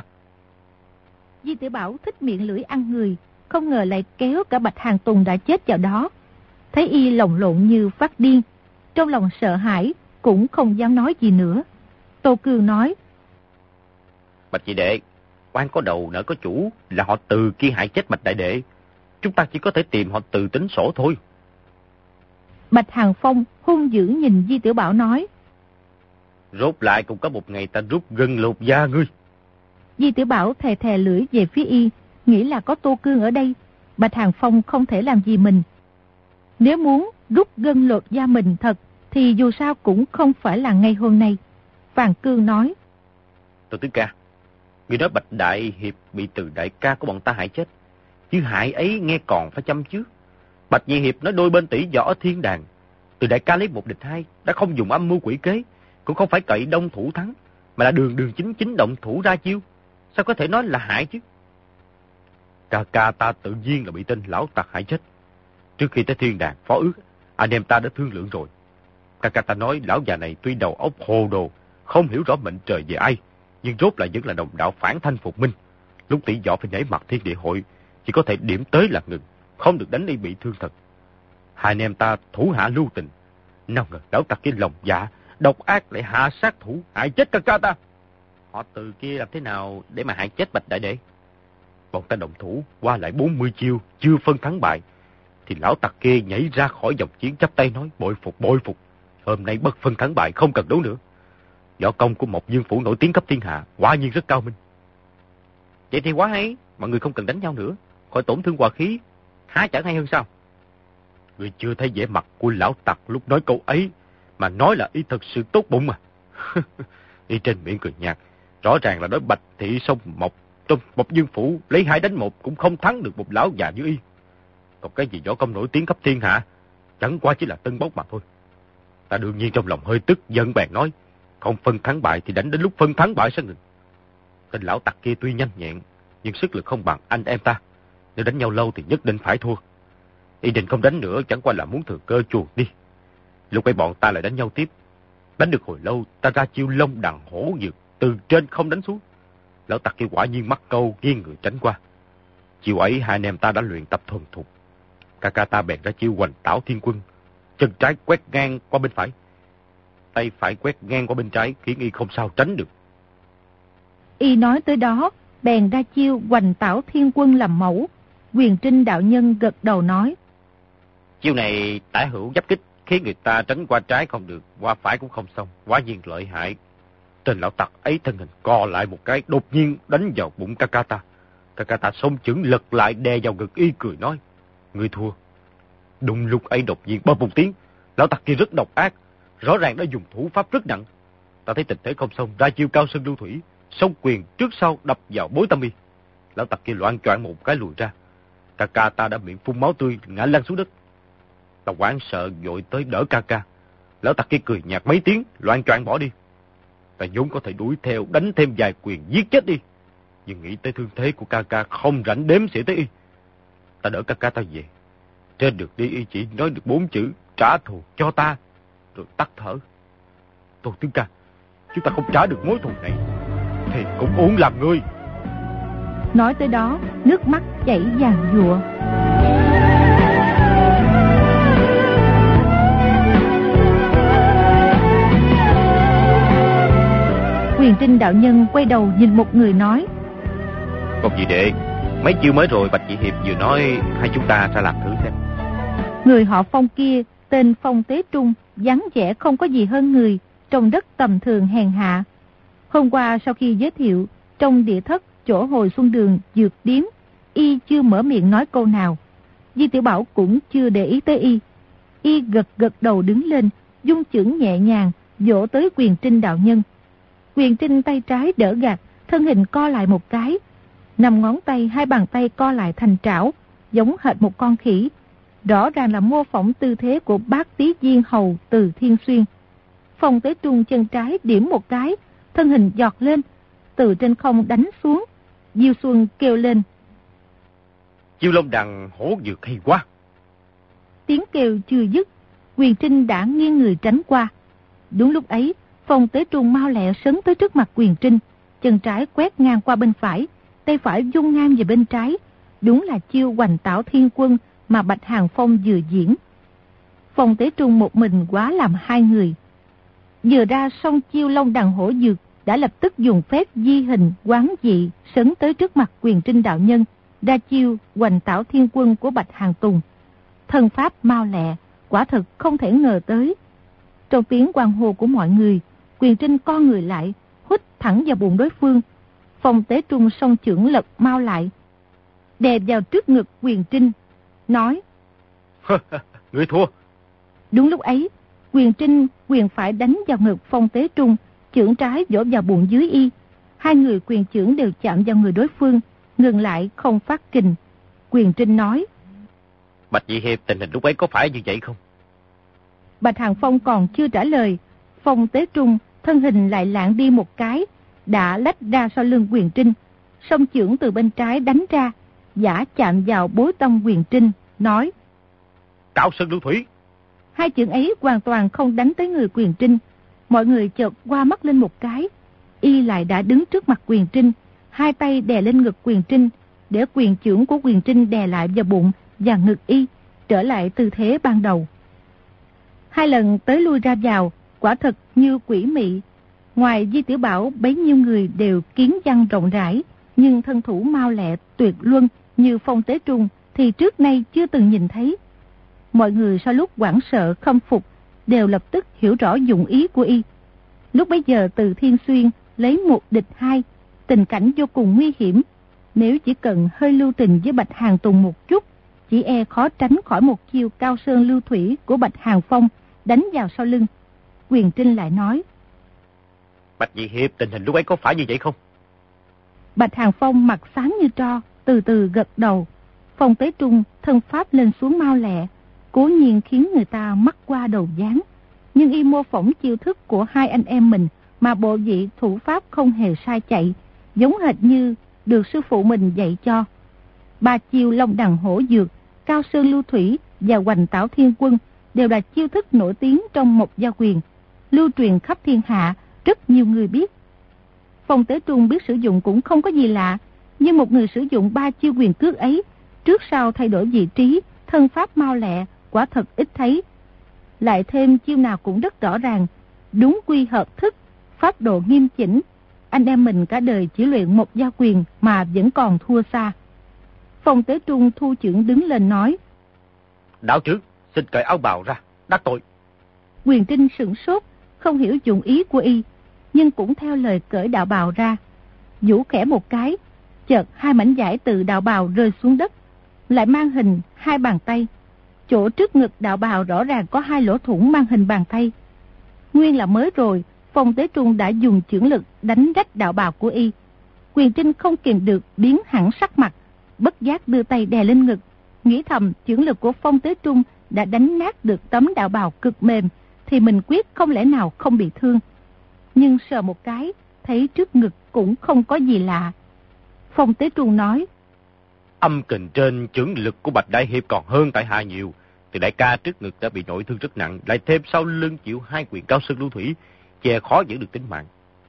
Di Tiểu Bảo thích miệng lưỡi ăn người, không ngờ lại kéo cả Bạch Hàng Tùng đã chết vào đó. Thấy y lồng lộn như phát điên, trong lòng sợ hãi, cũng không dám nói gì nữa. Tô Cương nói: Bạch chị đệ, oan có đầu nợ có chủ, là họ Từ kia hại chết Bạch đại đệ. Chúng ta chỉ có thể tìm họ Từ tính sổ thôi. Bạch Hàng Phong hung dữ nhìn Di Tiểu Bảo nói: Rốt lại cũng có một ngày ta rút gân lột da ngươi. Di Tiểu Bảo thè thè lưỡi về phía y, nghĩ là có Tô Cương ở đây, Bạch Hàng Phong không thể làm gì mình. Nếu muốn rút gân lột da mình thật, thì dù sao cũng không phải là ngay hôm nay. Phàn Cương nói: Tô Tứ ca, người nói Bạch Đại Hiệp bị Từ đại ca của bọn ta hại chết, chứ hại ấy nghe còn phải chăm chứ. Bạch Nhị Hiệp nói đôi bên tỷ võ ở thiên đàng, Từ đại ca lấy một địch hai, đã không dùng âm mưu quỷ kế, cũng không phải cậy đông thủ thắng, mà là đường đường chính chính động thủ ra chiêu. Sao có thể nói là hại chứ? Ca ca ta tự nhiên là bị tên lão tặc hại chết. Trước khi tới thiên đàng phó ước, anh em ta đã thương lượng rồi. Ca ca ta nói lão già này tuy đầu óc hồ đồ, không hiểu rõ mệnh trời về ai, nhưng rốt lại vẫn là đồng đạo phản thanh phục minh. Lúc tỷ võ phải nhảy mặt thiên địa hội, chỉ có thể điểm tới là ngừng, không được đánh đi bị thương thật. Hai anh em ta thủ hạ lưu tình, nào ngờ lão tặc kia lòng dạ độc ác lại hạ sát thủ hại chết ca ca ta. Họ Từ kia làm thế nào để mà hại chết Bạch đại đệ? Bọn ta đồng thủ qua lại bốn mươi chiêu chưa phân thắng bại, thì lão tặc kia nhảy ra khỏi dòng chiến chắp tay nói bội phục bội phục. Hôm nay bất phân thắng bại, không cần đấu nữa. Võ công của một dương phủ nổi tiếng khắp thiên hạ, quả nhiên rất cao minh. Vậy thì quá hay, mọi người không cần đánh nhau nữa, khỏi tổn thương hòa khí, há chẳng hay hơn sao? Người chưa thấy vẻ mặt của lão tặc lúc nói câu ấy, mà nói là y thật sự tốt bụng mà. Y trên miệng cười nhạt, rõ ràng là nói Bạch thị sông Mộc trong một dương phủ lấy hai đánh một cũng không thắng được một lão già như y. Còn cái gì võ công nổi tiếng khắp thiên hạ, chẳng qua chỉ là tân bốc mà thôi. Ta đương nhiên trong lòng hơi tức giận bèn nói, không phân thắng bại thì đánh đến lúc phân thắng bại sẽ ngừng. Tên lão tặc kia tuy nhanh nhẹn, nhưng sức lực không bằng anh em ta. Nếu đánh nhau lâu thì nhất định phải thua. Y định không đánh nữa chẳng qua là muốn thừa cơ chuồn đi. Lúc ấy bọn ta lại đánh nhau tiếp. Đánh được hồi lâu, ta ra chiêu lông đằng hổ dược, từ trên không đánh xuống. Lão tặc kia quả nhiên mắc câu nghiêng người tránh qua. Chiều ấy hai anh em ta đã luyện tập thuần thục. Ca ca ta bèn ra chiêu hoành tảo thiên quân, chân trái quét ngang qua bên phải, tay phải quét ngang qua bên trái, khiến y không sao tránh được. Y nói tới đó, bèn ra chiêu hoành tảo thiên quân làm mẫu. Quyền Trinh đạo nhân gật đầu nói: Chiêu này tả hữu giáp kích, khiến người ta tránh qua trái không được, qua phải cũng không xong, quá nhiên lợi hại. Tên lão tặc ấy thân hình co lại một cái, đột nhiên đánh vào bụng ca ca ta. Ca ca ta xông chưởng lật lại đè vào ngực y, cười nói: Ngươi thua. Đúng lúc ấy đột nhiên bập một tiếng, lão tặc kia rất độc ác, rõ ràng đã dùng thủ pháp rất nặng. Ta thấy tình thế không xong, ra chiêu cao sơn lưu thủy, xông quyền trước sau đập vào bối tâm y. Lão tặc kia loạng choạng một cái lùi ra. Ca ca ta đã miệng phun máu tươi, ngã lăn xuống đất. Ta hoảng sợ vội tới đỡ ca ca. Lão tặc kia cười nhạt mấy tiếng, loạng choạng bỏ đi. Ta vốn có thể đuổi theo đánh thêm vài quyền giết chết đi, nhưng nghĩ tới thương thế của ca ca không rảnh đếm xỉa tới y. Ta đỡ ca ca ta về. Trên được đi y chỉ nói được bốn chữ trả thù cho ta, rồi tắt thở. Tô Tứ ca, chúng ta không trả được mối thù này thì cũng uổng làm người. Nói tới đó, nước mắt chảy giàn giụa. Trinh đạo nhân quay đầu nhìn một người nói: Phong Nhị Đệ, mấy chiêu mới rồi Bạch Nhị Hiệp vừa nói, hai chúng ta ra làm thử xem. Người họ Phong kia tên Phong Tế Trung, dáng vẻ không có gì hơn người, trông rất tầm thường hèn hạ. Hôm qua sau khi giới thiệu trong địa thất chỗ Hồi Xuân Đường dược điếm, y chưa mở miệng nói câu nào. Di Tiểu Bảo cũng chưa để ý tới y. Y gật gật đầu đứng lên, dung chưởng nhẹ nhàng vỗ tới Quyền Trinh đạo nhân. Quyền Trinh tay trái đỡ gạt, thân hình co lại một cái, năm ngón tay hai bàn tay co lại thành trảo, giống hệt một con khỉ, rõ ràng là mô phỏng tư thế của bác tí viên hầu Từ Thiên Xuyên. Phong Tế Trung chân trái điểm một cái, thân hình giọt lên, từ trên không đánh xuống. Diêu Xuân kêu lên: Chiêu Long Đằng hổ dược hay quá. Tiếng kêu chưa dứt, Quyền Trinh đã nghiêng người tránh qua. Đúng lúc ấy, Phong Tế Trung mau lẹ sấn tới trước mặt Quyền Trinh, chân trái quét ngang qua bên phải, tay phải vung ngang về bên trái. Đúng là chiêu Hoành Tảo Thiên Quân mà Bạch Hàng Phong vừa diễn. Phong Tế Trung một mình quá làm hai người. Vừa ra xong chiêu Long Đằng hổ dược, đã lập tức dùng phép di hình quán dị sấn tới trước mặt Quyền Trinh đạo nhân, ra chiêu Hoành Tảo Thiên Quân của Bạch Hàng Tùng. Thân pháp mau lẹ, quả thực không thể ngờ tới. Trong tiếng hoan hô của mọi người, Quyền Trinh co người lại, hút thẳng vào bụng đối phương. Phong Tế Trung song chưởng lật mau lại, đè vào trước ngực Quyền Trinh, nói: Ngươi thua. Đúng lúc ấy, Quyền Trinh quyền phải đánh vào ngực Phong Tế Trung, chưởng trái vỗ vào bụng dưới y. Hai người quyền chưởng đều chạm vào người đối phương, ngừng lại không phát kình. Quyền Trinh nói: Bạch Nhị Hiệp, tình hình lúc ấy có phải như vậy không? Bạch Hàng Phong còn chưa trả lời, Phong Tế Trung thân hình lại lạng đi một cái, đã lách ra sau lưng Quyền Trinh, song chưởng từ bên trái đánh ra, giả chạm vào bối tâm Quyền Trinh, nói: Cao Sơn Lưu Thủy. Hai chưởng ấy hoàn toàn không đánh tới người Quyền Trinh. Mọi người chợt qua mắt lên một cái, y lại đã đứng trước mặt Quyền Trinh, hai tay đè lên ngực Quyền Trinh, để quyền chưởng của Quyền Trinh đè lại vào bụng và ngực y, trở lại tư thế ban đầu. Hai lần tới lui ra vào, quả thật như quỷ mị. Ngoài Di Tiểu Bảo bấy nhiêu người đều kiến văn rộng rãi, nhưng thân thủ mau lẹ tuyệt luân như Phong Tế Trung thì trước nay chưa từng nhìn thấy. Mọi người sau lúc hoảng sợ khâm phục đều lập tức hiểu rõ dụng ý của y. Lúc bấy giờ Từ Thiên Xuyên lấy một địch hai, tình cảnh vô cùng nguy hiểm. Nếu chỉ cần hơi lưu tình với Bạch Hàng Tùng một chút, chỉ e khó tránh khỏi một chiêu Cao Sơn Lưu Thủy của Bạch Hàng Phong đánh vào sau lưng. Quyền Trinh lại nói: Bạch Nhị Hiệp, tình hình lúc ấy có phải như vậy không? Bạch Hàng Phong mặt xám như tro, từ từ gật đầu. Phong Tế Trung thân pháp lên xuống mau lẹ, cố nhiên khiến người ta mắc qua đầu dáng. Nhưng y mô phỏng chiêu thức của hai anh em mình mà bộ vị thủ pháp không hề sai chạy, giống hệt như được sư phụ mình dạy cho. Ba chiêu Long Đằng hổ dược, Cao Sơn Lưu Thủy và Hoành Tảo Thiên Quân đều là chiêu thức nổi tiếng trong Mộc Gia Quyền, lưu truyền khắp thiên hạ, rất nhiều người biết. Phong Tế Trung biết sử dụng cũng không có gì lạ, nhưng một người sử dụng ba chiêu quyền cước ấy, trước sau thay đổi vị trí, thân pháp mau lẹ, quả thật ít thấy. Lại thêm chiêu nào cũng rất rõ ràng, đúng quy hợp thức, pháp độ nghiêm chỉnh. Anh em mình cả đời chỉ luyện Mộc Gia Quyền mà vẫn còn thua xa. Phong Tế Trung thu chưởng đứng lên nói: Đạo trưởng, xin cởi áo bào ra, đắc tội. Quyền Trinh sửng sốt, không hiểu dụng ý của y, nhưng cũng theo lời cởi đạo bào ra. Vũ khẽ một cái, chợt hai mảnh vải từ đạo bào rơi xuống đất, lại mang hình hai bàn tay. Chỗ trước ngực đạo bào rõ ràng có hai lỗ thủng mang hình bàn tay. Nguyên là mới rồi, Phong Tế Trung đã dùng chưởng lực đánh rách đạo bào của y. Quyền Trinh không kìm được biến hẳn sắc mặt, bất giác đưa tay đè lên ngực, nghĩ thầm chưởng lực của Phong Tế Trung đã đánh nát được tấm đạo bào cực mềm, thì mình quyết không lẽ nào không bị thương. Nhưng sờ một cái, thấy trước ngực cũng không có gì lạ. Phong Tế Trung nói: Âm kình trên chưởng lực của Bạch Đại Hiệp còn hơn tại hạ nhiều. Thì đại ca trước ngực đã bị nội thương rất nặng, lại thêm sau lưng chịu hai quyền Cao Sơn Lưu Thủy, che khó giữ được tính mạng.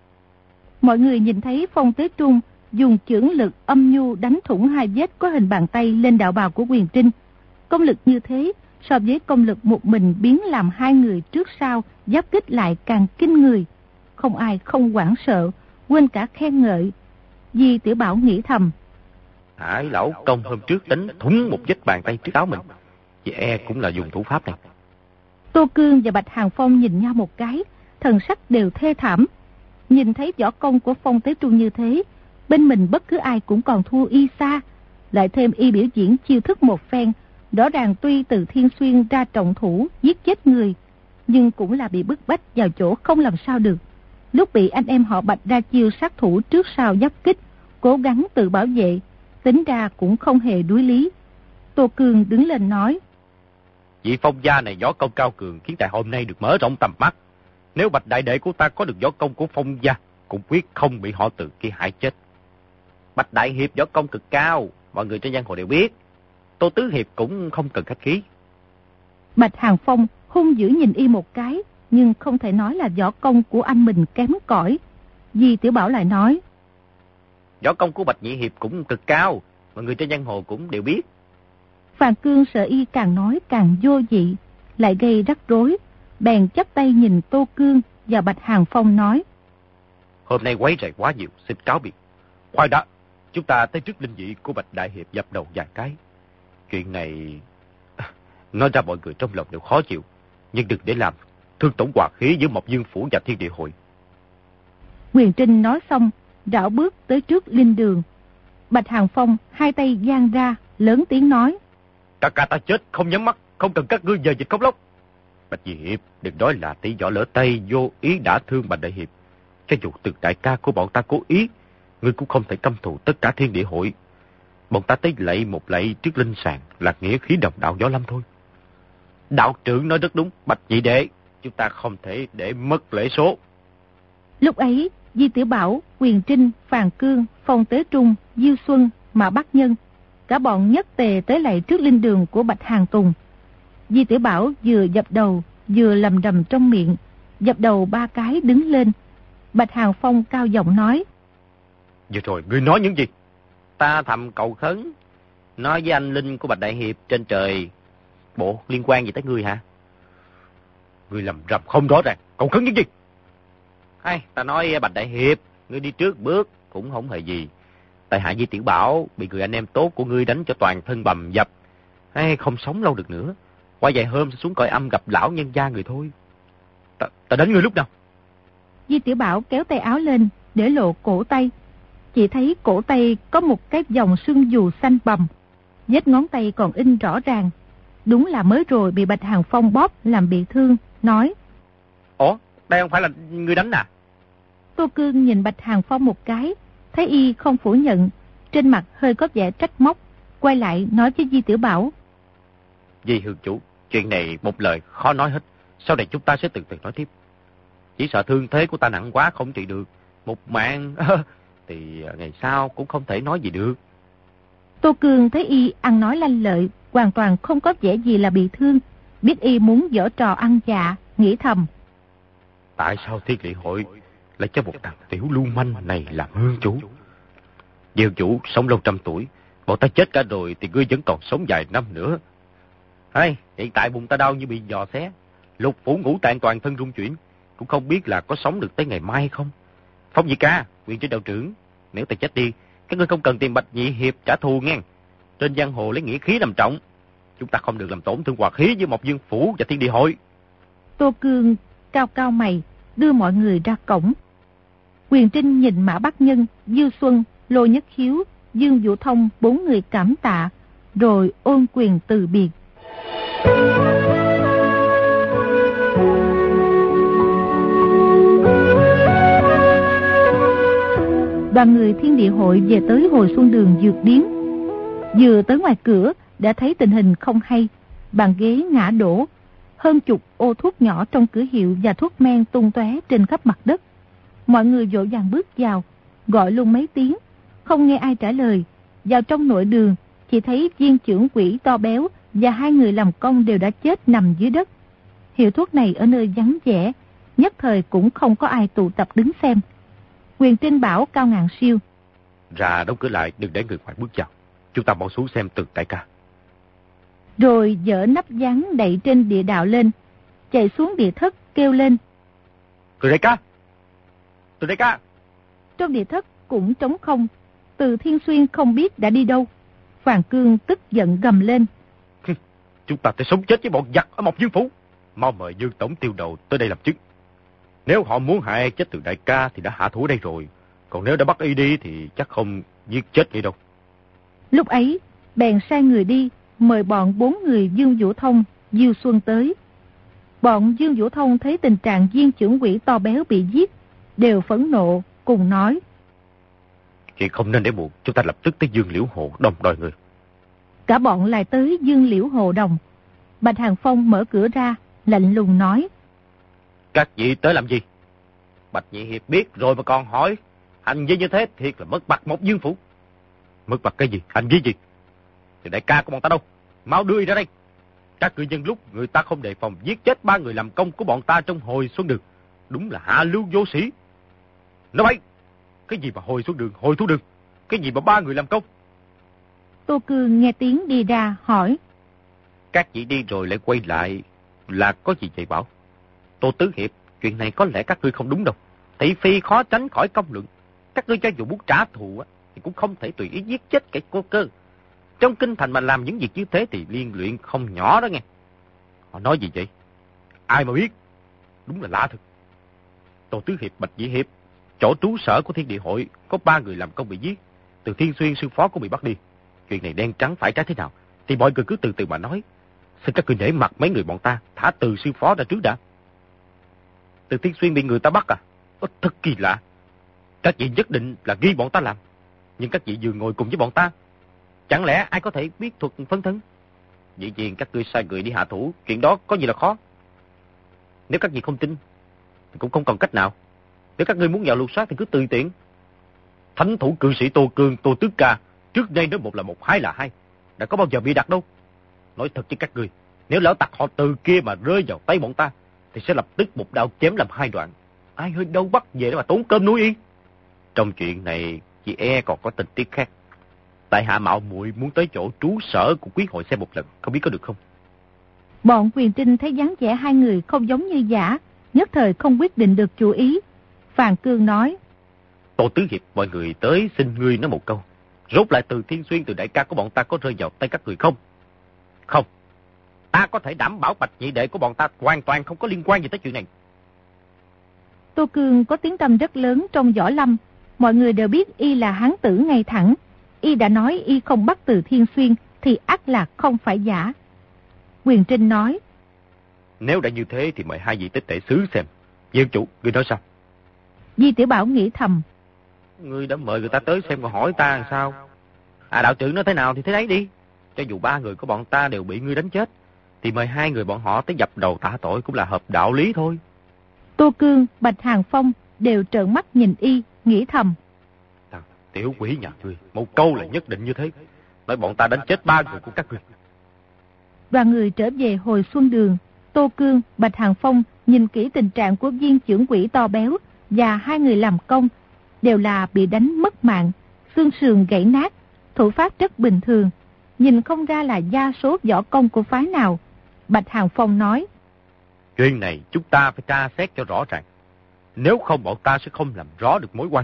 Mọi người nhìn thấy Phong Tế Trung dùng chưởng lực âm nhu đánh thủng hai vết có hình bàn tay lên đạo bào của Quyền Trinh. Công lực như thế, so với công lực một mình biến làm hai người trước sau giáp kích lại càng kinh người. Không ai không hoảng sợ, quên cả khen ngợi. Di Tiểu Bảo nghĩ thầm. Hải lão công hôm trước đánh thủng một vết bàn tay trước áo mình, vì e cũng là dùng thủ pháp này. Tô Cương và Bạch Hàng Phong nhìn nhau một cái, thần sắc đều thê thảm. Nhìn thấy võ công của Phong Tế Trung như thế, bên mình bất cứ ai cũng còn thua y xa. Lại thêm y biểu diễn chiêu thức một phen, rõ ràng tuy từ Thiên Xuyên ra trọng thủ giết chết người, nhưng cũng là bị bức bách vào chỗ không làm sao được. Lúc bị anh em họ Bạch ra chiêu sát thủ trước sau giáp kích, cố gắng tự bảo vệ, tính ra cũng không hề đuối lý. Tô Cương đứng lên nói. Vị Phong gia này võ công cao cường khiến tại hôm nay được mở rộng tầm mắt. Nếu Bạch đại đệ của ta có được võ công của Phong gia, cũng quyết không bị họ từ kia hại chết. Bạch đại hiệp võ công cực cao, mọi người trên giang hồ đều biết. Tô tứ hiệp cũng không cần khách khí. Bạch Hàng Phong hung dữ nhìn y một cái, nhưng không thể nói là võ công của anh mình kém cỏi. Di Tiểu Bảo lại nói. Võ công của Bạch nhị hiệp cũng cực cao, mọi người trên giang hồ cũng đều biết. Phàn Cương sợ y càng nói càng vô vị, lại gây rắc rối, bèn chắp tay nhìn Tô Cương và Bạch Hàng Phong nói. Hôm nay quấy rầy quá nhiều, xin cáo biệt. Khoan đã, chúng ta tới trước linh vị của Bạch đại hiệp dập đầu vài cái. Chuyện này nói ra mọi người trong lòng đều khó chịu, nhưng đừng để làm thương tổn hòa khí giữa Mộc Dương phủ và Thiên Địa hội. Quyền Trinh nói xong, rảo bước tới trước linh đường. Bạch Hàng Phong hai tay giang ra, lớn tiếng nói. Cả cả ta chết không nhắm mắt, không cần các ngươi giờ dịch khóc lóc. Bạch nhị hiệp, đừng nói là tỷ võ lỡ tay vô ý đã thương Bạch đại hiệp. Cho dù từ đại ca của bọn ta cố ý, ngươi cũng không thể căm thù tất cả Thiên Địa hội. Bọn ta tới lạy một lạy trước linh sàng là nghĩa khí đồng đạo võ lâm thôi. Đạo trưởng nói rất đúng, Bạch nhị đệ, chúng ta không thể để mất lễ số. Lúc ấy, Di Tiểu Bảo, Quyền Trinh, Phàn Cương, Phong Tế Trung, Diêu Xuân, Mã Bắc Nhân, cả bọn nhất tề tới lạy trước linh đường của Bạch Hàng Tùng. Di Tiểu Bảo vừa dập đầu, vừa lầm rầm trong miệng, dập đầu ba cái đứng lên. Bạch Hàng Phong cao giọng nói. Vừa rồi, ngươi nói những gì? Ta thầm cầu khấn, nói với anh linh của Bạch đại hiệp trên trời, bộ liên quan gì tới ngươi hả? Ngươi lầm rầm không rõ ràng, cầu khấn những gì? Hay, ta nói Bạch đại hiệp, ngươi đi trước bước cũng không hề gì. Tại hạ Di Tiểu Bảo bị người anh em tốt của ngươi đánh cho toàn thân bầm dập, hay không sống lâu được nữa. Qua vài hôm sẽ xuống cõi âm gặp lão nhân gia người thôi. Ta, ta đánh ngươi lúc nào? Di Tiểu Bảo kéo tay áo lên, để lộ cổ tay. Chỉ thấy cổ tay có một cái vòng sưng dù xanh bầm, vết ngón tay còn in rõ ràng. Đúng là mới rồi bị Bạch Hàng Phong bóp làm bị thương, nói. Ủa, đây không phải là ngươi đánh à? Tô Cương nhìn Bạch Hàng Phong một cái, thấy y không phủ nhận, trên mặt hơi có vẻ trách móc, quay lại nói với Di Tiểu Bảo. Di hương chủ, chuyện này một lời khó nói hết, sau này chúng ta sẽ từ từ nói tiếp. Chỉ sợ thương thế của ta nặng quá không trị được, một mạng thì ngày sau cũng không thể nói gì được. Tô Cương thấy y ăn nói lanh lợi, hoàn toàn không có vẻ gì là bị thương, biết y muốn giở trò ăn dạ, nghĩ thầm. Tại sao Thiên Địa hội lại cho một thằng tiểu lưu manh này làm hương chủ? Diêu chủ sống lâu trăm tuổi, bọn ta chết cả rồi thì ngươi vẫn còn sống vài năm nữa. Hay, hiện tại bụng ta đau như bị giò xé, lục phủ ngũ tạng toàn thân rung chuyển, cũng không biết là có sống được tới ngày mai hay không. Phong Nhị ca, Quyền Trinh đạo trưởng, nếu ta chết đi, các ngươi không cần tìm Bạch nhị hiệp trả thù nghe. Trên giang hồ lấy nghĩa khí làm trọng, chúng ta không được làm tổn thương hòa khí với Mộc Dương phủ và Thiên Địa hội. Tô Cương cao cao mày, đưa mọi người ra cổng. Quyền Trinh nhìn Mã Bắc Nhân, Diêu Xuân, Lô Nhất Hiếu, Dương Vũ Thông bốn người cảm tạ, rồi ôn quyền từ biệt. Đoàn người Thiên Địa hội về tới Hồi Xuân Đường Dược Điếm. Vừa tới ngoài cửa đã thấy tình hình không hay, bàn ghế ngã đổ, hơn chục ô thuốc nhỏ trong cửa hiệu và thuốc men tung tóe trên khắp mặt đất. Mọi người vội vàng bước vào, gọi luôn mấy tiếng, không nghe ai trả lời. Vào trong nội đường, chỉ thấy viên trưởng quỷ to béo và hai người làm công đều đã chết nằm dưới đất. Hiệu thuốc này ở nơi vắng vẻ, nhất thời cũng không có ai tụ tập đứng xem. Quyền Trinh bảo Cao Ngạn Siêu. Ra đóng cửa lại, đừng để người ngoài bước vào. Chúng ta mau xuống xem Từ đại ca. Rồi dỡ nắp gián đậy trên địa đạo lên, chạy xuống địa thất kêu lên. Từ đại ca! Từ đại ca! Trong địa thất cũng trống không, Từ Thiên Xuyên không biết đã đi đâu. Phàn Cương tức giận gầm lên. Chúng ta phải sống chết với bọn giặc ở Mộc Dương Phủ. Mau mời Dương tổng tiêu đầu tới đây làm chứng. Nếu họ muốn hại chết Từ đại ca thì đã hạ thủ đây rồi. Còn nếu đã bắt y đi thì chắc không giết chết vậy đâu. Lúc ấy, bèn sai người đi, mời bọn bốn người Dương Vũ Thông, Diêu Xuân tới. Bọn Dương Vũ Thông thấy tình trạng viên trưởng quỷ to béo bị giết, đều phẫn nộ, cùng nói. Chuyện không nên để muộn, chúng ta lập tức tới Dương Liễu Hồ đồng đòi người. Cả bọn lại tới Dương Liễu Hồ đồng. Bạch Hàng Phong mở cửa ra, lạnh lùng nói. Các vị tới làm gì? Bạch Nhị Hiệp biết rồi mà còn hỏi. Hành vi như thế thiệt là mất mặt Mộc Dương Phủ. Mất mặt cái gì? Hành vi gì? Thì đại ca của bọn ta đâu? Mau đưa ra đây. Các cư nhân lúc người ta không đề phòng giết chết ba người làm công của bọn ta trong hồi xuân đường. Đúng là hạ lưu vô sĩ. Nói bậy. Cái gì mà hồi xuân đường, hồi thu đường? Cái gì mà ba người làm công? Tô Cương nghe tiếng đi ra hỏi. Các vị đi rồi lại quay lại là có gì vậy bảo? Tô Tứ Hiệp, chuyện này có lẽ các ngươi không đúng đâu. Thị phi khó tránh khỏi công luận. Các ngươi cho dù muốn trả thù thì cũng không thể tùy ý giết chết kẻ cô cơ. Trong kinh thành mà làm những việc như thế thì liên luyện không nhỏ đó nghe. Họ nói gì vậy? Ai mà biết? Đúng là lạ thật. Tô Tứ Hiệp, Bạch Nhị Hiệp, chỗ trú sở của Thiên Địa Hội có ba người làm công bị giết. Từ Thiên Xuyên sư phó cũng bị bắt đi. Chuyện này đen trắng phải trái thế nào thì mọi người cứ từ từ mà nói. Xin các ngươi nể mặt mấy người bọn ta, thả Từ sư phó ra trước đã. Từ Thiên Xuyên bị người ta bắt à? Ồ, thật kỳ lạ. Các vị nhất định là ghi bọn ta làm. Nhưng các vị vừa ngồi cùng với bọn ta, chẳng lẽ ai có thể biết thuật phân thân? Dĩ nhiên các ngươi sai người đi hạ thủ, chuyện đó có gì là khó. Nếu các vị không tin thì cũng không còn cách nào. Nếu các ngươi muốn vào lục soát thì cứ tùy tiện. Thánh thủ cự sĩ Tô Cương, Tô Tứ Ca trước đây nói một là một, hai là hai, đã có bao giờ bị đặt đâu. Nói thật với các ngươi, nếu lão tặc họ Từ kia mà rơi vào tay bọn ta thì sẽ lập tức một đao chém làm hai đoạn. Ai hơi đâu bắt về để mà tốn cơm nuôi yên. Trong chuyện này chị e còn có tình tiết khác. Tại hạ mạo muội muốn tới chỗ trú sở của quý hội xem một lần, không biết có được không? Bọn Quyền Trinh thấy dáng vẻ hai người không giống như giả, nhất thời không quyết định được chủ ý. Phàn Cương nói. Tô Tứ Hiệp, mọi người tới xin ngươi nói một câu. Rốt lại Từ Thiên Xuyên, Từ đại ca của bọn ta có rơi vào tay các người không? Không. Ta có thể đảm bảo Bạch Nhị đệ của bọn ta hoàn toàn không có liên quan gì tới chuyện này. Tô Cương có tiếng tăm rất lớn trong võ lâm. Mọi người đều biết y là hán tử ngay thẳng. Y đã nói y không bắt Từ Thiên Xuyên thì ắt là không phải giả. Quyền Trinh nói. Nếu đã như thế thì mời hai vị tới tể xứ xem. Diêu chủ, ngươi nói sao? Di Tiểu Bảo nghĩ thầm. Ngươi đã mời người ta tới xem còn hỏi ta làm sao? À, đạo trưởng nói thế nào thì thế đấy đi. Cho dù ba người của bọn ta đều bị ngươi đánh chết thì mời hai người bọn họ tới dập đầu tạ tội cũng là hợp đạo lý thôi. Tô Cương, Bạch Hàng Phong đều trợn mắt nhìn y, nghĩ thầm. Thằng tiểu quỷ nhà ngươi, một câu là nhất định như thế. Nói bọn ta đánh chết ba người của các ngươi. Đoàn người trở về hồi xuân đường. Tô Cương, Bạch Hàng Phong nhìn kỹ tình trạng của viên trưởng quỷ to béo và hai người làm công, đều là bị đánh mất mạng, xương sườn gãy nát, thủ pháp rất bình thường, nhìn không ra là gia số võ công của phái nào. Bạch Hàng Phong nói. Chuyện này chúng ta phải tra xét cho rõ ràng. Nếu không bọn ta sẽ không làm rõ được mối quan.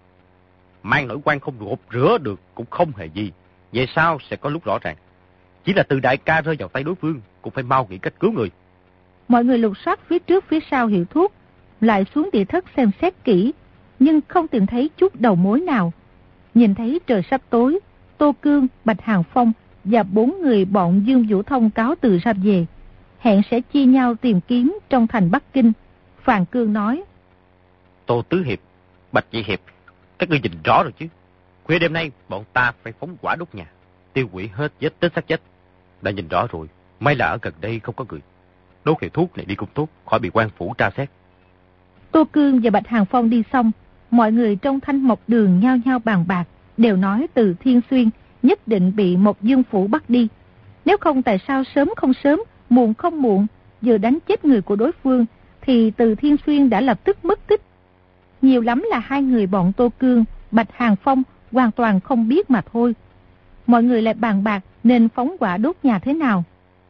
Mang nỗi quan không gột rửa được cũng không hề gì. Về sau sẽ có lúc rõ ràng. Chỉ là Từ đại ca rơi vào tay đối phương, cũng phải mau nghĩ cách cứu người. Mọi người lục soát phía trước phía sau hiệu thuốc, lại xuống địa thất xem xét kỹ, nhưng không tìm thấy chút đầu mối nào. Nhìn thấy trời sắp tối, Tô Cương, Bạch Hàng Phong và bốn người bọn Dương Vũ Thông cáo từ ra về, hẹn sẽ chia nhau tìm kiếm trong thành Bắc Kinh. Phàn Cương nói. Tô Tứ Hiệp, Bạch Nhị Hiệp, các ngươi nhìn rõ rồi chứ. Khuya đêm nay bọn ta phải phóng hỏa đốt nhà, tiêu hủy hết vết tích xác chết. Đã nhìn rõ rồi, may là ở gần đây không có người. Đốt hiệu thuốc này đi cũng tốt, khỏi bị quan phủ tra xét. Tô Cương và Bạch Hàng Phong đi xong, mọi người trong Thanh Mộc Đường nhao nhao bàn bạc, đều nói Từ Thiên Xuyên nhất định bị Mộc Dương Phủ bắt đi. Nếu không tại sao sớm không sớm, muộn không muộn, vừa đánh chết người của đối phương, thì Từ Thiên Xuyên đã lập tức mất tích. Nhiều lắm là hai người bọn Tô Cương, Bạch Hàng Phong hoàn toàn không biết mà thôi. Mọi người lại bàn bạc nên phóng hỏa đốt nhà thế nào.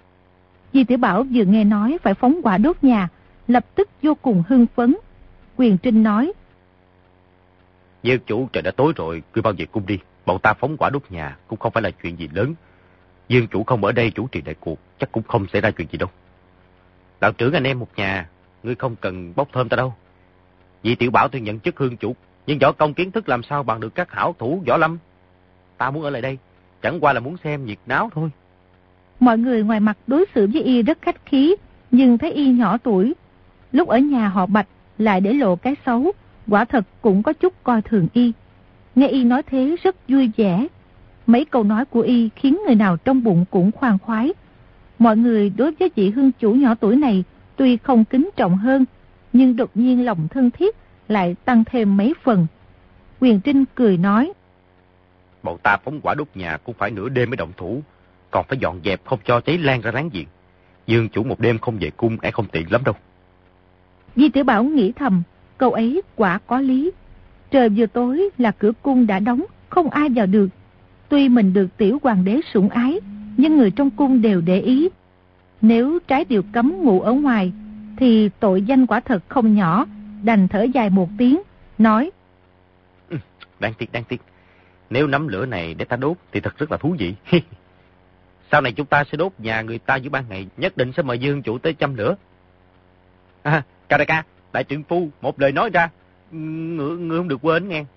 Di Tiểu Bảo vừa nghe nói phải phóng hỏa đốt nhà, lập tức vô cùng hưng phấn. Quyền Trinh nói. Dương chủ, trời đã tối rồi, ngươi bao về cung đi. Bọn ta phóng hỏa đốt nhà cũng không phải là chuyện gì lớn. Dương chủ không ở đây chủ trì đại cuộc, chắc cũng không xảy ra chuyện gì đâu. Đạo trưởng anh em một nhà, ngươi không cần bốc thơm ta đâu. Vì Tiểu Bảo tôi nhận chức hương chủ, nhưng võ công kiến thức làm sao bằng được các hảo thủ võ lâm. Ta muốn ở lại đây, chẳng qua là muốn xem nhiệt náo thôi. Mọi người ngoài mặt đối xử với y rất khách khí, nhưng thấy y nhỏ tuổi, lúc ở nhà họ Bạch lại để lộ cái xấu, quả thật cũng có chút coi thường y. Nghe y nói thế rất vui vẻ. Mấy câu nói của y khiến người nào trong bụng cũng khoan khoái. Mọi người đối với vị hương chủ nhỏ tuổi này tuy không kính trọng hơn, nhưng đột nhiên lòng thân thiết lại tăng thêm mấy phần. Quyền Trinh cười nói: Bọn ta phóng hỏa đốt nhà cũng phải nửa đêm mới động thủ, còn phải dọn dẹp không cho cháy lan ra láng giềng. Dương chủ một đêm không về cung e không tiện lắm đâu. Di Tiểu Bảo nghĩ thầm, câu ấy quả có lý. Trời vừa tối là cửa cung đã đóng, không ai vào được. Tuy mình được tiểu hoàng đế sủng ái, nhưng người trong cung đều để ý. Nếu trái điều cấm ngủ ở ngoài, thì tội danh quả thật không nhỏ. Đành thở dài một tiếng, nói: ừ, Đáng tiếc, đáng tiếc. Nếu nắm lửa này để ta đốt thì thật rất là thú vị. Sau này chúng ta sẽ đốt nhà người ta giữa ban ngày, nhất định sẽ mời Dương chủ tới châm lửa. À, ca đại ca, đại trượng phu, một lời nói ra, ngựa ngựa không được quên nghe.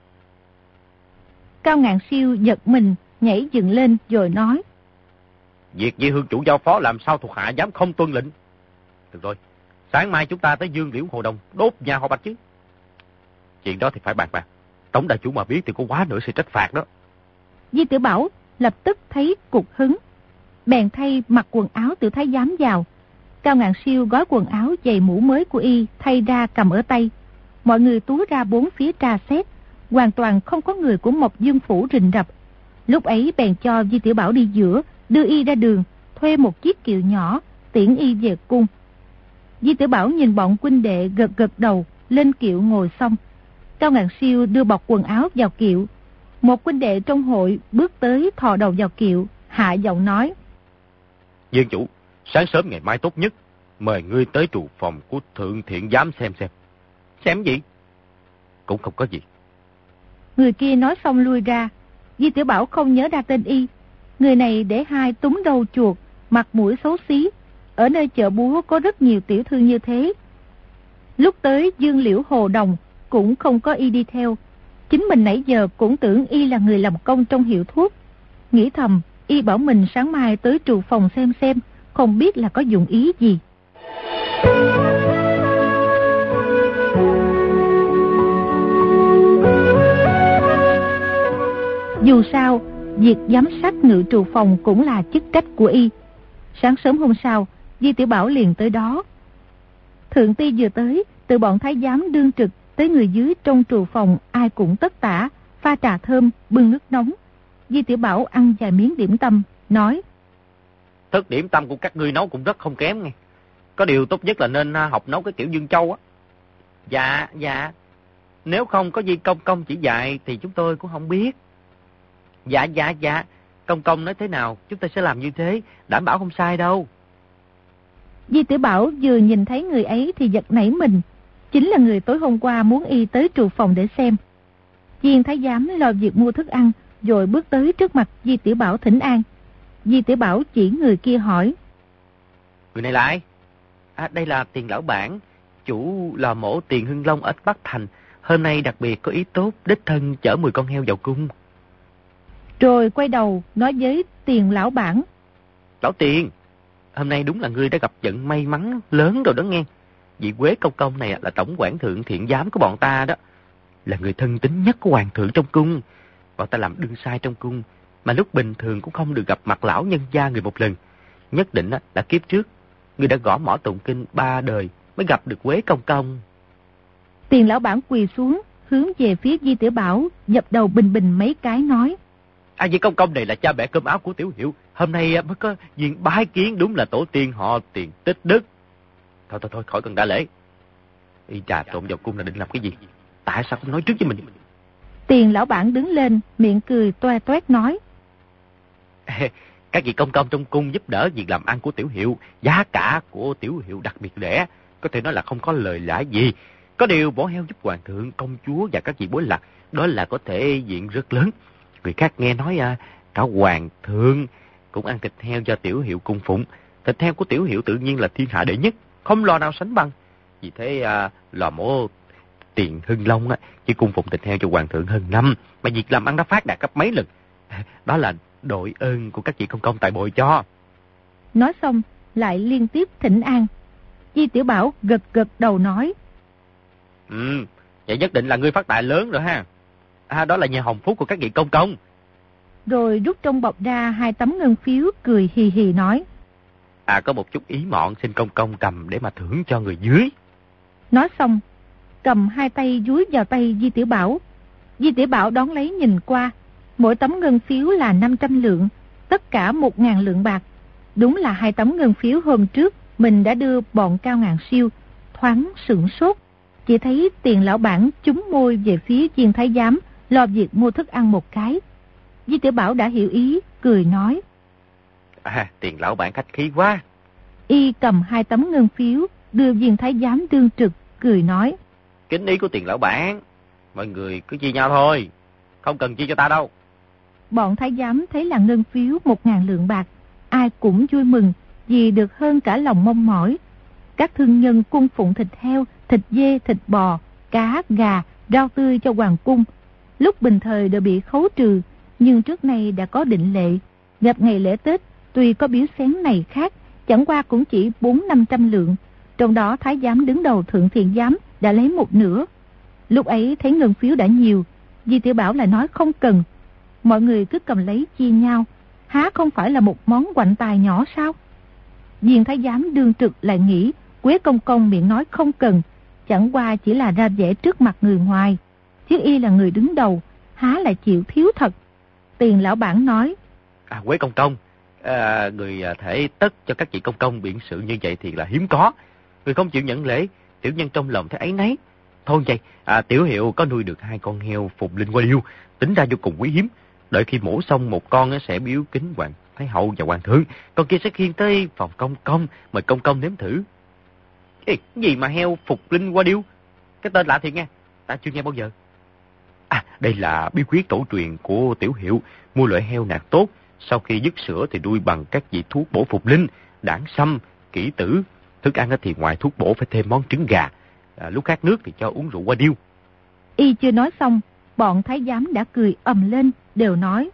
Cao Ngạn Siêu giật mình, nhảy dựng lên rồi nói: Việc với hương chủ giao phó làm sao thuộc hạ dám không tuân lệnh. Được rồi, sáng mai chúng ta tới Dương Liễu Hồ Đồng đốt nhà họ Bạch chứ. Chuyện đó thì phải bàn bạc. Tống đại chủ mà biết thì có quá nữa sẽ trách phạt đó. Di Tiểu Bảo lập tức thấy cục hứng, bèn thay mặc quần áo tiểu thái giám vào. Cao Ngạn Siêu gói quần áo giày mũ mới của y thay ra cầm ở tay. Mọi người túa ra bốn phía tra xét, hoàn toàn không có người của Mộc Dương phủ rình rập. Lúc ấy bèn cho Di Tiểu Bảo đi giữa, đưa y ra đường, thuê một chiếc kiệu nhỏ tiễn y về cung. Di Tiểu Bảo nhìn bọn huynh đệ gật gật đầu, lên kiệu ngồi xong. Cao Ngạn Siêu đưa bọc quần áo vào kiệu. Một huynh đệ trong hội bước tới thò đầu vào kiệu, hạ giọng nói: Dương chủ, sáng sớm ngày mai tốt nhất, mời ngươi tới trụ phòng của Thượng Thiện Giám xem xem. Xem gì? Cũng không có gì. Người kia nói xong lui ra. Di Tiểu Bảo không nhớ ra tên y. Người này để hai túm đầu chuột, mặt mũi xấu xí. Ở nơi chợ búa có rất nhiều tiểu thư như thế. Lúc tới Dương Liễu Hồ Đồng cũng không có y đi theo. Chính mình nãy giờ cũng tưởng y là người làm công trong hiệu thuốc. Nghĩ thầm, y bảo mình sáng mai tới trụ phòng xem xem, không biết là có dụng ý gì. Dù sao, việc giám sát ngự trụ phòng cũng là chức trách của y. Sáng sớm hôm sau, Di Tiểu Bảo liền tới đó. Thượng ty vừa tới, từ bọn thái giám đương trực tới người dưới trong trụ phòng ai cũng tất tả, pha trà thơm, bưng nước nóng. Di Tiểu Bảo ăn vài miếng điểm tâm, nói: Thức điểm tâm của các ngươi nấu cũng rất không kém nghe. Có điều tốt nhất là nên học nấu cái kiểu Dương Châu á. Dạ, dạ. Nếu không có gì công công chỉ dạy thì chúng tôi cũng không biết. Dạ, dạ, dạ. Công công nói thế nào, chúng ta sẽ làm như thế, đảm bảo không sai đâu. Di Tiểu Bảo vừa nhìn thấy người ấy thì giật nảy mình. Chính là người tối hôm qua muốn y tới trụ phòng để xem. Viên thái giám lo việc mua thức ăn, rồi bước tới trước mặt Di Tiểu Bảo thỉnh an. Di Tiểu Bảo chỉ người kia hỏi: Người này là ai? À, đây là Tiền lão bản, chủ lò mổ Tiền Hưng Long ở Bắc Thành. Hôm nay đặc biệt có ý tốt, đích thân chở mười con heo vào cung. Rồi quay đầu nói với Tiền lão bản: Lão Tiền, hôm nay đúng là ngươi đã gặp vận may mắn lớn rồi đó nghe. Vị Quế công công này là tổng quản thượng thiện giám của bọn ta đó, là người thân tín nhất của hoàng thượng trong cung. Bọn ta làm đương sai trong cung, mà lúc bình thường cũng không được gặp mặt lão nhân gia người một lần. Nhất định là kiếp trước ngươi đã gõ mỏ tụng kinh ba đời mới gặp được Quế công công. Tiền lão bản quỳ xuống, hướng về phía Di Tiểu Bảo, dập đầu bình bình mấy cái nói: À, vị công công này là cha mẹ cơm áo của tiểu hiệu, hôm nay mới có duyên bái kiến, đúng là tổ tiên họ Tiền tích đức. Thôi thôi thôi, khỏi cần đa lễ. Y trà trộn vào cung là định làm cái gì? Tại sao không nói trước với mình? Tiền lão bản đứng lên, miệng cười toe toét nói: Các vị công công trong cung giúp đỡ việc làm ăn của tiểu hiệu, giá cả của tiểu hiệu đặc biệt rẻ, có thể nói là không có lời lãi gì. Có điều mổ heo giúp hoàng thượng, công chúa và các vị bối lạc, đó là có thể diện rất lớn. Người khác nghe nói à, cả hoàng thượng cũng ăn thịt heo do tiểu hiệu cung phụng. Thịt heo của tiểu hiệu tự nhiên là thiên hạ đệ nhất, không lò nào sánh bằng. Vì thế à, lò mổ Tiền Hưng Long á, chỉ cung phụng thịt heo cho hoàng thượng hơn năm, mà việc làm ăn đã phát đạt gấp mấy lần. Đó là đội ơn của các vị công công tài bồi cho. Nói xong lại liên tiếp thỉnh an. Di Tiểu Bảo gật gật đầu nói: Ừ, vậy nhất định là ngươi phát tài lớn rồi ha. À, đó là nhờ hồng phúc của các vị công công. Rồi rút trong bọc ra hai tấm ngân phiếu, cười hì hì nói: À, có một chút ý mọn xin công công cầm để mà thưởng cho người dưới. Nói xong, cầm hai tay dúi vào tay Di Tiểu Bảo. Di Tiểu Bảo đón lấy nhìn qua, mỗi tấm ngân phiếu là năm trăm lượng, tất cả một ngàn lượng bạc. Đúng là hai tấm ngân phiếu hôm trước mình đã đưa bọn Cao Ngàn Siêu. Thoáng sửng sốt, chỉ thấy Tiền lão bản chúm môi về phía Viên thái giám, lo việc mua thức ăn một cái. Di Tiểu Bảo đã hiểu ý, cười nói: À, Tiền lão bản khách khí quá. Y cầm hai tấm ngân phiếu đưa Viên thái giám đương trực, cười nói: Kính ý của Tiền lão bản, mọi người cứ chia nhau thôi, không cần chia cho ta đâu. Bọn thái giám thấy là ngân phiếu một ngàn lượng bạc, ai cũng vui mừng vì được hơn cả lòng mong mỏi. Các thương nhân cung phụng thịt heo, thịt dê, thịt bò, cá, gà, rau tươi cho hoàng cung, lúc bình thời đều bị khấu trừ, nhưng trước nay đã có định lệ. Gặp ngày lễ Tết, tuy có biếu xén này khác, chẳng qua cũng chỉ bốn năm trăm lượng. Trong đó thái giám đứng đầu Thượng Thiện giám đã lấy một nửa. Lúc ấy thấy ngân phiếu đã nhiều, Di Tiểu Bảo lại nói không cần. Mọi người cứ cầm lấy chia nhau, há không phải là một món quạnh tài nhỏ sao? Viên thái giám đương trực lại nghĩ Quế công công miệng nói không cần, chẳng qua chỉ là ra vẻ trước mặt người ngoài, chứ y là người đứng đầu, há lại chịu thiếu thật. Tiền lão bản nói: À, Quế công công, à, người thể tất cho các vị công công biện sự như vậy thì là hiếm có. Người không chịu nhận lễ, tiểu nhân trong lòng thấy ấy nấy. Thôi vậy, à, tiểu hiệu có nuôi được hai con heo Phục Linh Hoa Điêu, tính ra vô cùng quý hiếm. Đợi khi mổ xong một con sẽ biếu kính hoàng thái hậu và hoàng thượng, con kia sẽ khiêng tới phòng công công, mời công công nếm thử. Ê, gì mà heo Phục Linh Hoa Điêu? Cái tên lạ thiệt nghe, ta chưa nghe bao giờ. À, đây là bí quyết tổ truyền của tiểu hiệu, mua loại heo nạc tốt, sau khi dứt sữa thì nuôi bằng các vị thuốc bổ Phục Linh, đảng sâm, kỷ tử. Thức ăn thì ngoài thuốc bổ phải thêm món trứng gà, à, lúc khát nước thì cho uống rượu Hoa Điêu. Y chưa nói xong, bọn thái giám đã cười ầm lên, đều nói: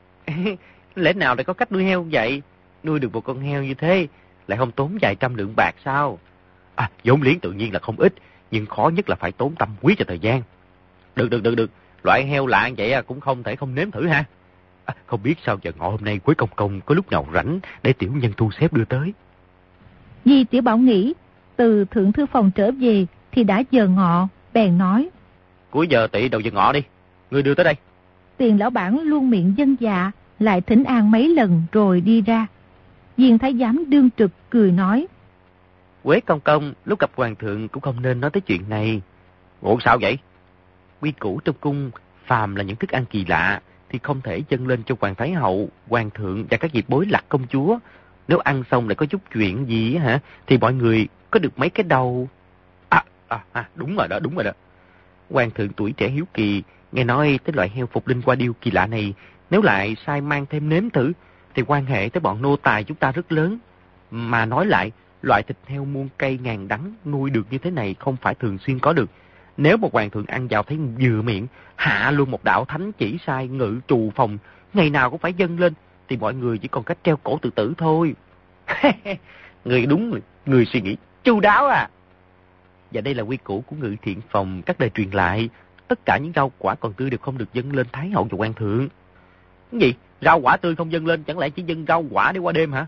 Lẽ nào lại có cách nuôi heo vậy? Nuôi được một con heo như thế lại không tốn vài trăm lượng bạc sao? À, vốn liếng tự nhiên là không ít, nhưng khó nhất là phải tốn tâm huyết cho thời gian. Được, được, được, được. Loại heo lạ vậy à, cũng không thể không nếm thử ha. À, không biết sao giờ ngọ hôm nay Quế công công có lúc nào rảnh để tiểu nhân thu xếp đưa tới. Di Tiểu Bảo nghĩ từ thượng thư phòng trở về thì đã giờ ngọ, bèn nói: Cuối giờ tỵ đầu giờ ngọ đi, ngươi đưa tới đây. Tiền lão bản luôn miệng dân dạ, lại thỉnh an mấy lần rồi đi ra. Viên thái giám đương trực cười nói: Quế công công lúc gặp hoàng thượng cũng không nên nói tới chuyện này. Ủa sao vậy? Quy củ trong cung, phàm là những thức ăn kỳ lạ thì không thể dâng lên cho hoàng thái hậu, hoàng thượng và các vị bối lạc công chúa. Nếu ăn xong lại có chút chuyện gì hả, thì mọi người có được mấy cái đầu. À, à, à đúng rồi đó, đúng rồi đó. Hoàng thượng tuổi trẻ hiếu kỳ, nghe nói tới loại heo Phục Linh Hoa Điêu kỳ lạ này, nếu lại sai mang thêm nếm thử, thì quan hệ tới bọn nô tài chúng ta rất lớn. Mà nói lại, loại thịt heo muôn cây ngàn đắng nuôi được như thế này không phải thường xuyên có được. Nếu một hoàng thượng ăn vào thấy vừa miệng, hạ luôn một đạo thánh chỉ sai ngự trù phòng, ngày nào cũng phải dâng lên, thì mọi người chỉ còn cách treo cổ tự tử thôi. Người đúng rồi, người suy nghĩ chu đáo à. Và đây là quy củ của ngự thiện phòng các đời truyền lại. Tất cả những rau quả còn tươi đều không được dâng lên thái hậu và hoàng thượng. Cái gì? Rau quả tươi không dâng lên, chẳng lẽ chỉ dâng rau quả để qua đêm hả?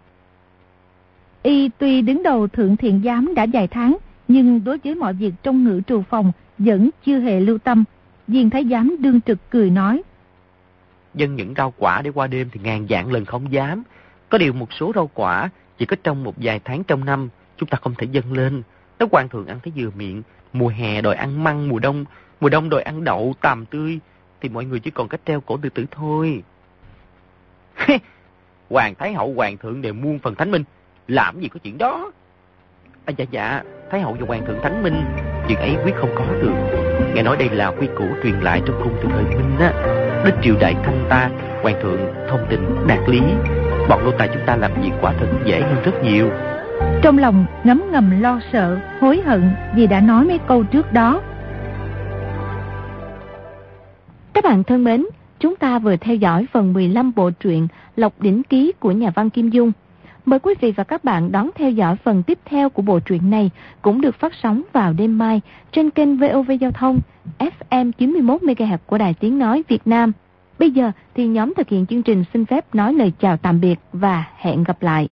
Y tuy đứng đầu Thượng Thiện giám đã vài tháng, nhưng đối với mọi việc trong ngự trù phòng vẫn chưa hề lưu tâm. Viên thái giám đương trực cười nói: Dâng những rau quả để qua đêm thì ngàn vạn lần không dám. Có điều một số rau quả chỉ có trong một vài tháng trong năm, chúng ta không thể dâng lên. Nếu hoàng thượng ăn thấy vừa miệng, mùa hè đòi ăn măng, mùa đông, mùa đông đòi ăn đậu, tằm tươi, thì mọi người chỉ còn cách treo cổ tự tử thôi. Hoàng thái hậu, hoàng thượng đều muôn phần thánh minh, làm gì có chuyện đó. À, dạ dạ, thái hậu và hoàng thượng thánh minh, chuyện ấy quyết không có được. Nghe nói đây là quy củ truyền lại trong cung từ thời Minh á. Đến triều đại Thanh ta, hoàng thượng thông tình đạt lý, bọn nô tài chúng ta làm việc quả thật dễ hơn rất nhiều. Trong lòng ngấm ngầm lo sợ, hối hận vì đã nói mấy câu trước đó. Các bạn thân mến, chúng ta vừa theo dõi phần mười lăm bộ truyện Lộc Đỉnh Ký của nhà văn Kim Dung. Mời quý vị và các bạn đón theo dõi phần tiếp theo của bộ truyện này, cũng được phát sóng vào đêm mai trên kênh vê o vê Giao thông ép em chín mươi mốt mê ga héc của Đài Tiếng Nói Việt Nam. Bây giờ thì nhóm thực hiện chương trình xin phép nói lời chào tạm biệt và hẹn gặp lại.